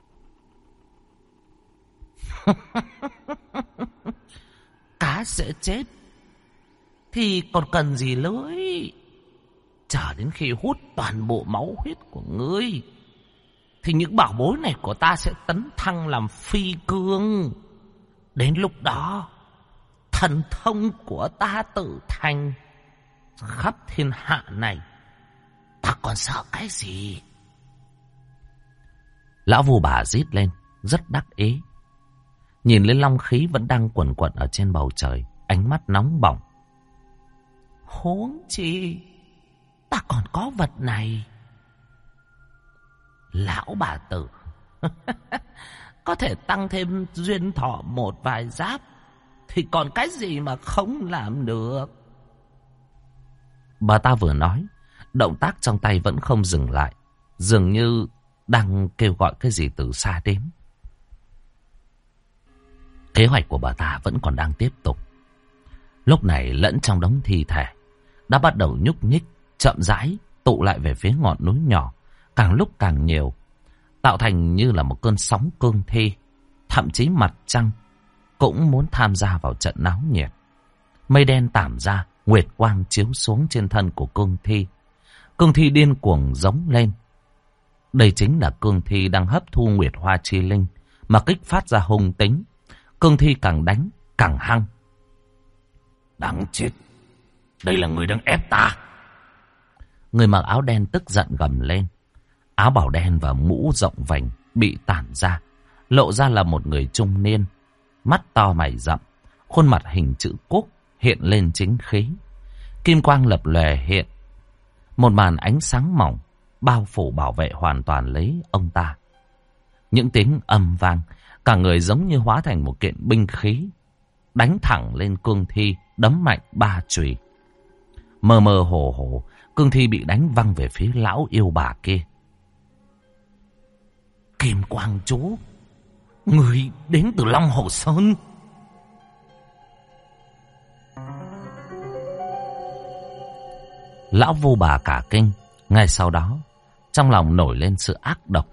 Cá sẽ chết thì còn cần gì lưới? Chờ đến khi hút toàn bộ máu huyết của ngươi, thì những bảo bối này của ta sẽ tấn thăng làm phi cương. Đến lúc đó, thần thông của ta tự thành, khắp thiên hạ này ta còn sợ cái gì? Lão Vu Bà rít lên, rất đắc ý. Nhìn lên long khí vẫn đang quần quật ở trên bầu trời, ánh mắt nóng bỏng. Huống chi, ta còn có vật này. Lão bà tử, có thể tăng thêm duyên thọ một vài giáp, thì còn cái gì mà không làm được. Bà ta vừa nói, động tác trong tay vẫn không dừng lại, dường như đang kêu gọi cái gì từ xa đến. Kế hoạch của bà ta vẫn còn đang tiếp tục. Lúc này lẫn trong đống thi thể đã bắt đầu nhúc nhích, chậm rãi tụ lại về phía ngọn núi nhỏ, càng lúc càng nhiều, tạo thành như là một cơn sóng cương thi. Thậm chí mặt trăng cũng muốn tham gia vào trận náo nhiệt. Mây đen tản ra, nguyệt quang chiếu xuống trên thân của cương thi. Cương thi điên cuồng giống lên. Đây chính là cương thi đang hấp thu nguyệt hoa chi linh mà kích phát ra hung tính. Cương thi càng đánh càng hăng. Đáng chết, đây là người đang ép ta. Người mặc áo đen tức giận gầm lên. Áo bảo đen và mũ rộng vành bị tản ra, lộ ra là một người trung niên, mắt to mày rậm, khuôn mặt hình chữ cúc hiện lên chính khí. Kim quang lập lòe hiện, một màn ánh sáng mỏng bao phủ bảo vệ hoàn toàn lấy ông ta. Những tiếng âm vang, cả người giống như hóa thành một kiện binh khí, đánh thẳng lên cương thi, đấm mạnh 3 chùy. Mơ mơ hồ hồ, cương thi bị đánh văng về phía lão yêu bà kia. Kim quang chú, người đến từ Long Hồ Sơn. Lão vô bà cả kinh. Ngay sau đó, trong lòng nổi lên sự ác độc.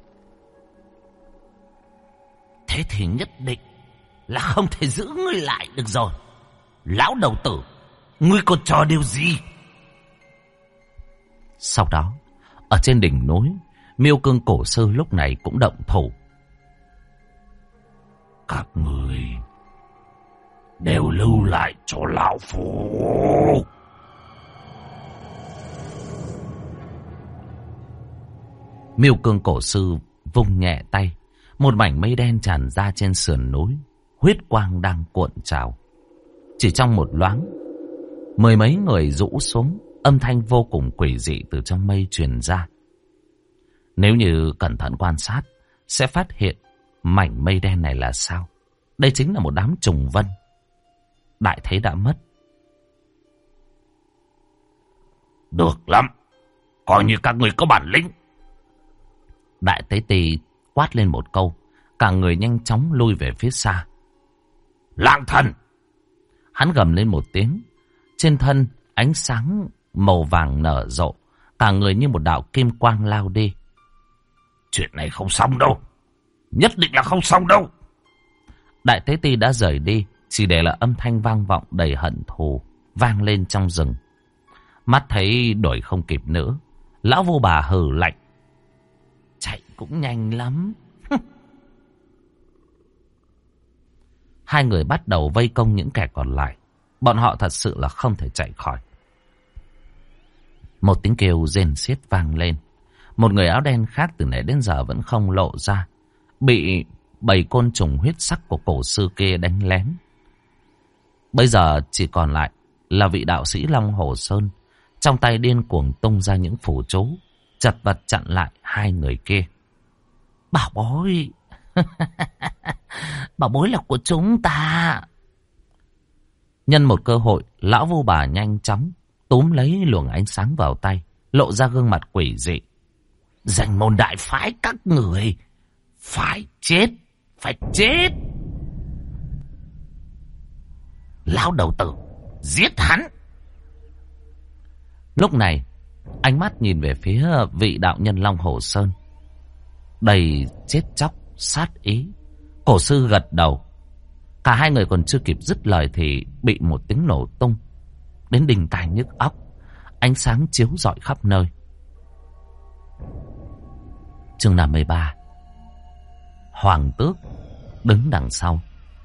Thế thì nhất định là không thể giữ ngươi lại được rồi. Lão đầu tử, ngươi còn trò điều gì? Sau đó, ở trên đỉnh núi, Miêu Cương Cổ Sư lúc này cũng động thủ. Các người đều lưu lại cho lão phu. Miêu Cương Cổ Sư vung nhẹ tay, một mảnh mây đen tràn ra trên sườn núi, huyết quang đang cuộn trào. Chỉ trong một loáng, mười mấy người rũ xuống, âm thanh vô cùng quỷ dị từ trong mây truyền ra. Nếu như cẩn thận quan sát, sẽ phát hiện mảnh mây đen này là sao? Đây chính là một đám trùng vân. Đại thế đã mất. Được lắm, coi như các người có bản lĩnh. Đại tế tỳ quát lên một câu, cả người nhanh chóng lui về phía xa. Lang thần! Hắn gầm lên một tiếng, trên thân ánh sáng màu vàng nở rộ, cả người như một đạo kim quang lao đi. Chuyện này không xong đâu, nhất định là không xong đâu. Đại tế ti đã rời đi, chỉ để là âm thanh vang vọng đầy hận thù vang lên trong rừng. Mắt thấy đuổi không kịp nữa, lão vô bà hừ lạnh. Chạy cũng nhanh lắm. Hai người bắt đầu vây công những kẻ còn lại. Bọn họ thật sự là không thể chạy khỏi. Một tiếng kêu rên xiết vang lên. Một người áo đen khác từ nãy đến giờ vẫn không lộ ra, bị bầy côn trùng huyết sắc của cổ sư kia đánh lén. Bây giờ chỉ còn lại là vị đạo sĩ Long Hồ Sơn, trong tay điên cuồng tung ra những phù chú, chật vật chặn lại hai người kia. Bảo bối! Bảo bối là của chúng ta! Nhân một cơ hội, lão vô bà nhanh chóng túm lấy luồng ánh sáng vào tay, lộ ra gương mặt quỷ dị. Danh môn đại phái các người phải chết, phải chết! Lão đầu tử, giết hắn! Lúc này, ánh mắt nhìn về phía vị đạo nhân Long Hồ Sơn, đầy chết chóc, sát ý. Cổ sư gật đầu. Cả hai người còn chưa kịp dứt lời thì bị một tiếng nổ tung đến đình tai nhức óc, ánh sáng chiếu rọi khắp nơi. Chương 53. Hoàng tước đứng đằng sau.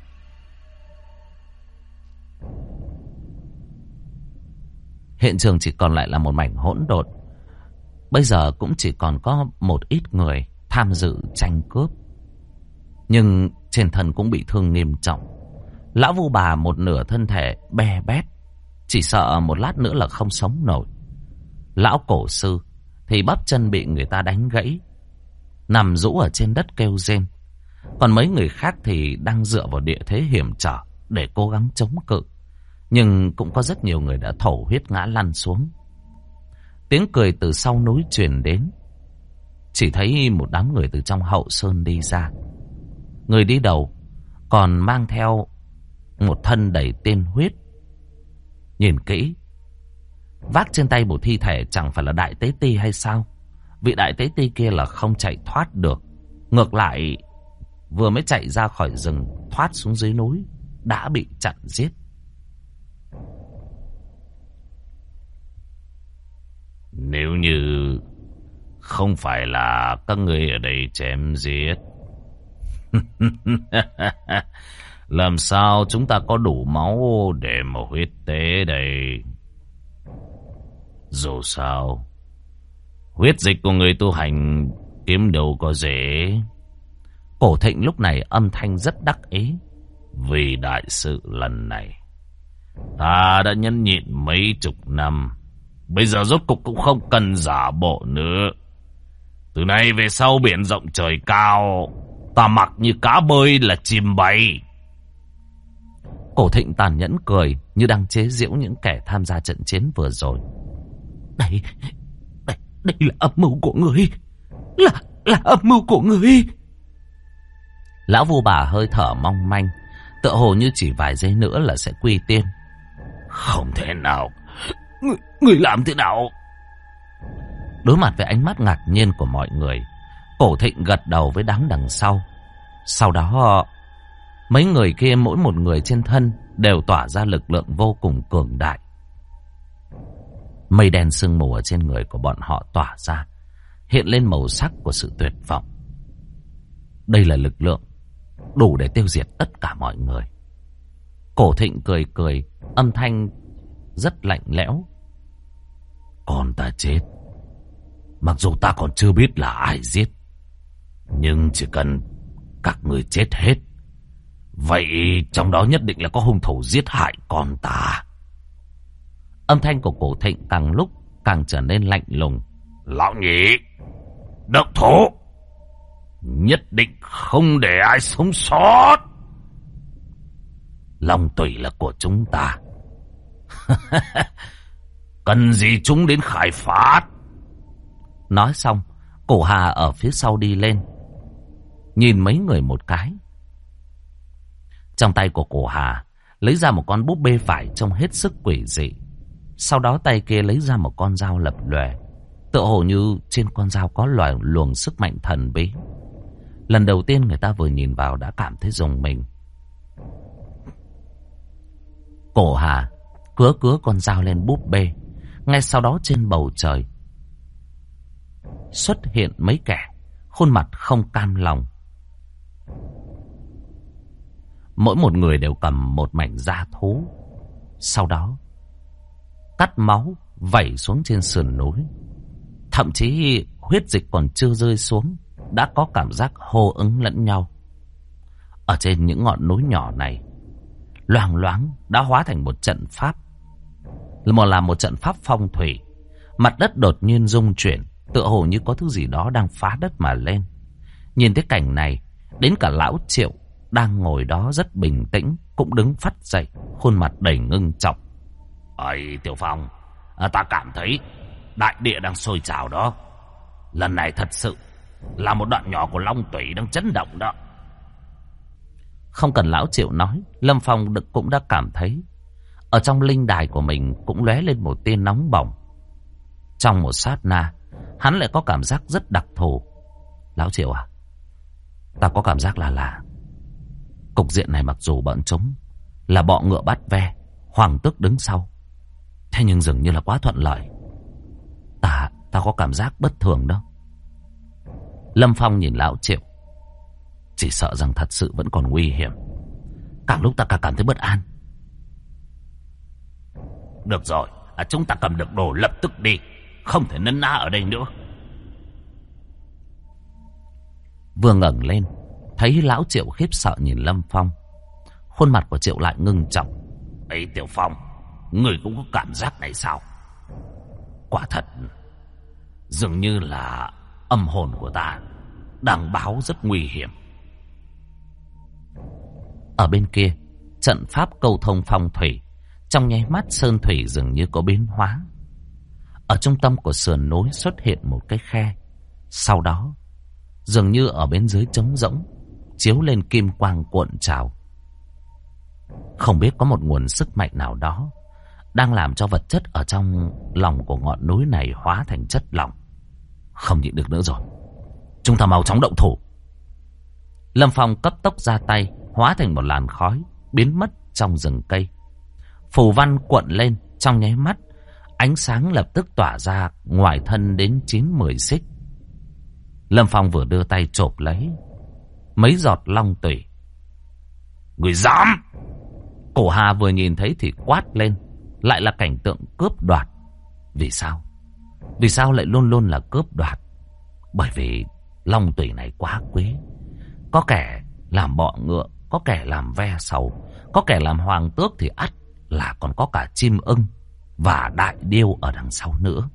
Hiện trường chỉ còn lại là một mảnh hỗn độn. Bây giờ cũng chỉ còn có một ít người tham dự tranh cướp, nhưng trên thân cũng bị thương nghiêm trọng. Lão vu bà một nửa thân thể be bét, chỉ sợ một lát nữa là không sống nổi. Lão cổ sư thì bắp chân bị người ta đánh gãy, nằm rũ ở trên đất kêu rên. Còn mấy người khác thì đang dựa vào địa thế hiểm trở để cố gắng chống cự. Nhưng cũng có rất nhiều người đã thổ huyết ngã lăn xuống. Tiếng cười từ sau núi truyền đến. Chỉ thấy một đám người từ trong hậu sơn đi ra. Người đi đầu còn mang theo một thân đầy tiên huyết. Nhìn kỹ, vác trên tay một thi thể chẳng phải là đại tế ti hay sao? Vị đại tế ti kia là không chạy thoát được. Ngược lại, vừa mới chạy ra khỏi rừng, thoát xuống dưới núi, đã bị chặn giết. Nếu như không phải là các người ở đây chém giết, làm sao chúng ta có đủ máu để mà huyết tế đây? Dù sao, huyết dịch của người tu hành kiếm đâu có dễ. Cổ Thịnh lúc này âm thanh rất đắc ý. Vì đại sự lần này, ta đã nhẫn nhịn mấy chục năm. Bây giờ rốt cục cũng không cần giả bộ nữa. Từ nay về sau biển rộng trời cao, ta mặc như cá bơi là chim bay. Cổ Thịnh tàn nhẫn cười như đang chế giễu những kẻ tham gia trận chiến vừa rồi. Đây là âm mưu của người. Là âm mưu của người. Lão Vu Bà hơi thở mong manh, tựa hồ như chỉ vài giây nữa là sẽ quy tiên. Không thể nào. Người làm thế nào? Đối mặt với ánh mắt ngạc nhiên của mọi người, Cổ Thịnh gật đầu với đám đằng sau. Sau đó, mấy người kia mỗi một người trên thân đều tỏa ra lực lượng vô cùng cường đại. Mây đen sương mù ở trên người của bọn họ tỏa ra, hiện lên màu sắc của sự tuyệt vọng. Đây là lực lượng đủ để tiêu diệt tất cả mọi người. Cổ Thịnh cười cười, âm thanh rất lạnh lẽo. Còn ta chết, mặc dù ta còn chưa biết là ai giết, nhưng chỉ cần các người chết hết, vậy trong đó nhất định là có hung thủ giết hại con ta. Âm thanh của Cổ Thịnh càng lúc càng trở nên lạnh lùng. Lão nhị, động thủ, nhất định không để ai sống sót. Long tủy là của chúng ta. Cần gì chúng đến khai phát? Nói xong, Cổ Hà ở phía sau đi lên, nhìn mấy người một cái. Trong tay của Cổ Hà lấy ra một con búp bê vải trông hết sức quỷ dị. Sau đó tay kia lấy ra một con dao lập lòe, tựa hồ như trên con dao có luồng sức mạnh thần bí. Lần đầu tiên người ta vừa nhìn vào đã cảm thấy rùng mình. Cổ Hà cứa con dao lên búp bê. Ngay sau đó trên bầu trời xuất hiện mấy kẻ khuôn mặt không cam lòng. Mỗi một người đều cầm một mảnh da thú. Sau đó cắt máu vẩy xuống trên sườn núi. Thậm chí huyết dịch còn chưa rơi xuống đã có cảm giác hô ứng lẫn nhau. Ở trên những ngọn núi nhỏ này, loang loáng đã hóa thành một trận pháp. Là một trận pháp phong thủy. Mặt đất đột nhiên rung chuyển, tựa hồ như có thứ gì đó đang phá đất mà lên. Nhìn thấy cảnh này, đến cả lão Triệu đang ngồi đó rất bình tĩnh cũng đứng phắt dậy, khuôn mặt đầy ngưng trọng. Ây Tiểu Phong, ta cảm thấy đại địa đang sôi trào đó. Lần này thật sự là một đoạn nhỏ của Long Tủy đang chấn động đó. Không cần lão Triệu nói, Lâm Phong cũng đã cảm thấy. Ở trong linh đài của mình cũng lóe lên một tia nóng bỏng. Trong một sát na, hắn lại có cảm giác rất đặc thù. Lão Triệu à, ta có cảm giác là cục diện này mặc dù bọn chúng là bọ ngựa bắt ve, hoàng tước đứng sau, thế nhưng dường như là quá thuận lợi. Ta có cảm giác bất thường đó. Lâm Phong nhìn lão Triệu, chỉ sợ rằng thật sự vẫn còn nguy hiểm. Càng lúc ta càng cảm thấy bất an. Được rồi, chúng ta cầm được đồ lập tức đi, không thể nấn ná ở đây nữa. Vừa ngẩng lên, thấy lão Triệu khiếp sợ nhìn Lâm Phong. Khuôn mặt của Triệu lại ngưng trọng. Ấy Tiểu Phong, người cũng có cảm giác này sao? Quả thật, dường như là âm hồn của ta đang báo rất nguy hiểm. Ở bên kia, trận pháp câu thông phong thủy, trong nháy mắt sơn thủy dường như có biến hóa. Ở trung tâm của sườn núi xuất hiện một cái khe. Sau đó, dường như ở bên dưới trống rỗng, chiếu lên kim quang cuộn trào. Không biết có một nguồn sức mạnh nào đó đang làm cho vật chất ở trong lòng của ngọn núi này hóa thành chất lỏng. Không nhịn được nữa rồi, chúng ta mau chóng động thủ. Lâm Phong cấp tốc ra tay, hóa thành một làn khói, biến mất trong rừng cây. Phù văn cuộn lên trong nháy mắt, ánh sáng lập tức tỏa ra ngoài thân đến 9-10 xích. Lâm Phong vừa đưa tay chộp lấy mấy giọt long tủy. Người dám! Cổ Hà vừa nhìn thấy thì quát lên, lại là cảnh tượng cướp đoạt. Vì sao? Vì sao lại luôn luôn là cướp đoạt? Bởi vì long tủy này quá quý. Có kẻ làm bọ ngựa, có kẻ làm ve sầu, có kẻ làm hoàng tước, thì ắt là còn có cả chim ưng và đại điêu ở đằng sau nữa.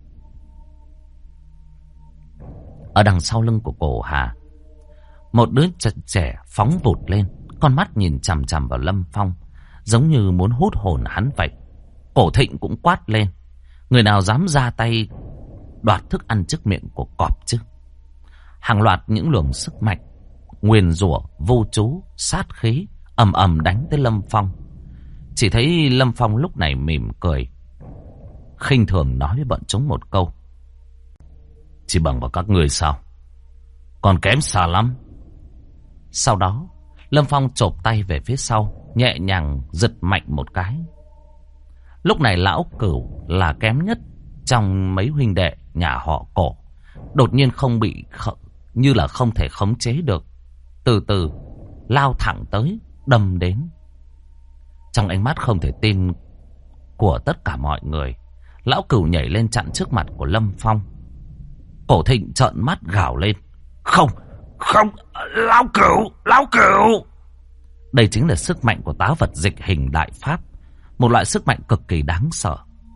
Ở đằng sau lưng của Cổ Hà, một đứa trẻ phóng vụt lên, con mắt nhìn chằm chằm vào Lâm Phong, giống như muốn hút hồn hắn vậy. Cổ Thịnh cũng quát lên, người nào dám ra tay đoạt thức ăn trước miệng của cọp chứ? Hàng loạt những luồng sức mạnh, nguyền rủa, vô chú, sát khí ầm ầm đánh tới Lâm Phong. Chỉ thấy Lâm Phong lúc này mỉm cười, khinh thường nói với bọn chúng một câu: chỉ bằng vào các người sao? Còn kém xa lắm. Sau đó Lâm Phong chộp tay về phía sau, nhẹ nhàng giật mạnh một cái. Lúc này lão Cửu là kém nhất trong mấy huynh đệ nhà họ Cổ, đột nhiên không bị như là không thể khống chế được, từ từ lao thẳng tới, đâm đến. Trong ánh mắt không thể tin của tất cả mọi người, lão Cửu nhảy lên chặn trước mặt của Lâm Phong. Cổ Thịnh trợn mắt gào lên: Không, lão Cửu. Đây chính là sức mạnh của tá vật dịch hình đại pháp, một loại sức mạnh cực kỳ đáng sợ.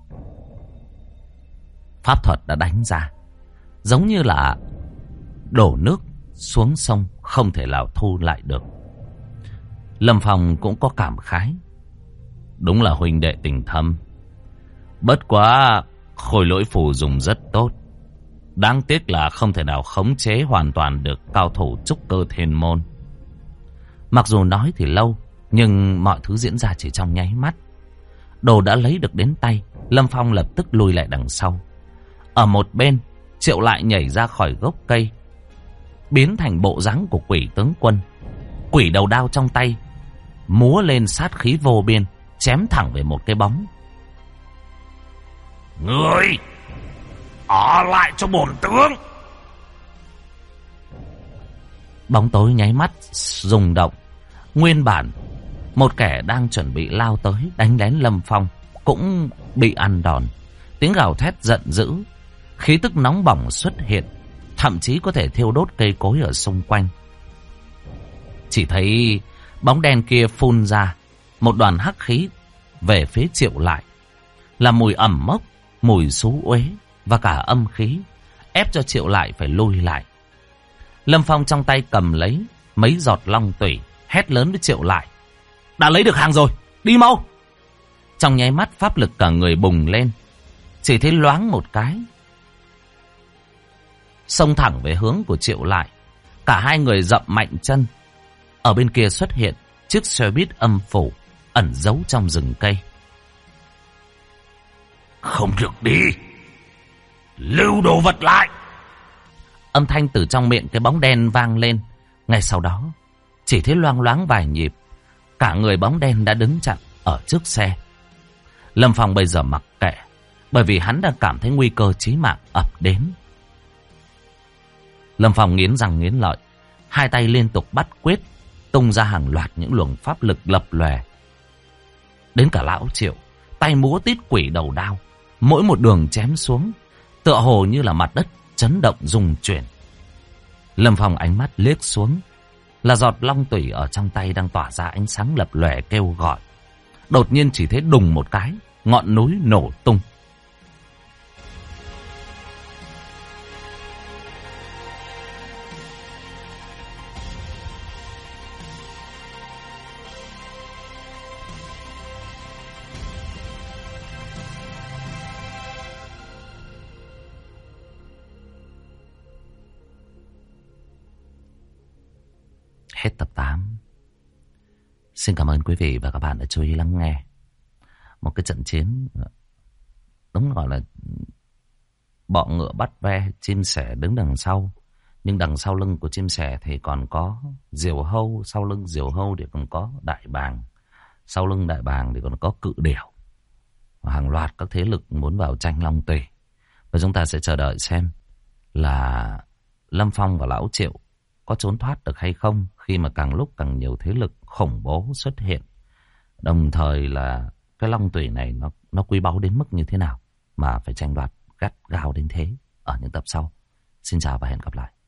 Pháp thuật đã đánh ra, giống như là đổ nước xuống sông, không thể nào thu lại được. Lâm Phong cũng có cảm khái, đúng là huynh đệ tình thâm. Bất quá khôi lỗi phù dùng rất tốt, đáng tiếc là không thể nào khống chế hoàn toàn được cao thủ trúc cơ thiên môn. Mặc dù nói thì lâu, nhưng mọi thứ diễn ra chỉ trong nháy mắt. Đồ đã lấy được đến tay, Lâm Phong lập tức lùi lại đằng sau. Ở một bên, Triệu Lại nhảy ra khỏi gốc cây, biến thành bộ dáng của quỷ tướng quân. Quỷ đầu đao trong tay, múa lên sát khí vô biên, chém thẳng về một cái bóng. Ngươi ở lại cho bổn tướng! Bóng tối nháy mắt rung động. Nguyên bản một kẻ đang chuẩn bị lao tới đánh lén Lâm Phong cũng bị ăn đòn. Tiếng gào thét giận dữ, khí tức nóng bỏng xuất hiện, thậm chí có thể thiêu đốt cây cối ở xung quanh. Chỉ thấy bóng đen kia phun ra một đoàn hắc khí về phía Triệu Lại, là mùi ẩm mốc, mùi xú uế và cả âm khí, ép cho Triệu Lại phải lùi lại. Lâm Phong trong tay cầm lấy mấy giọt long tủy, hét lớn với Triệu Lại: đã lấy được hàng rồi, đi mau! Trong nháy mắt pháp lực cả người bùng lên, chỉ thấy loáng một cái, xông thẳng về hướng của Triệu Lại. Cả hai người dậm mạnh chân. Ở bên kia xuất hiện chiếc xe buýt âm phủ ẩn giấu trong rừng cây. Không được đi, lưu đồ vật lại! Âm thanh từ trong miệng cái bóng đen vang lên. Ngay sau đó, chỉ thấy loang loáng vài nhịp, cả người bóng đen đã đứng chặn ở trước xe. Lâm Phong bây giờ mặc kệ, bởi vì hắn đang cảm thấy nguy cơ chí mạng ập đến. Lâm Phong nghiến răng nghiến lợi, hai tay liên tục bắt quyết, tung ra hàng loạt những luồng pháp lực lập lòe. Đến cả lão Triệu, tay múa tít quỷ đầu đao, mỗi một đường chém xuống, tựa hồ như là mặt đất chấn động rung chuyển. Lâm Phong ánh mắt liếc xuống, là giọt long tủy ở trong tay đang tỏa ra ánh sáng lập lòe kêu gọi. Đột nhiên chỉ thấy đùng một cái, ngọn núi nổ tung. hết tập 8. Xin cảm ơn quý vị và các bạn đã chú ý lắng nghe. Một cái trận chiến đúng gọi là bọ ngựa bắt ve, chim sẻ đứng đằng sau. Nhưng đằng sau lưng của chim sẻ thì còn có diều hâu, sau lưng diều hâu thì còn có đại bàng, sau lưng đại bàng thì còn có cự điểu. Và hàng loạt các thế lực muốn vào tranh Long Tùy. Và chúng ta sẽ chờ đợi xem là Lâm Phong và Lão Triệu có trốn thoát được hay không, khi mà càng lúc càng nhiều thế lực khủng bố xuất hiện. Đồng thời là cái Long Tùy này nó quý báu đến mức như thế nào mà phải tranh đoạt gắt gao đến thế ở những tập sau. Xin chào và hẹn gặp lại.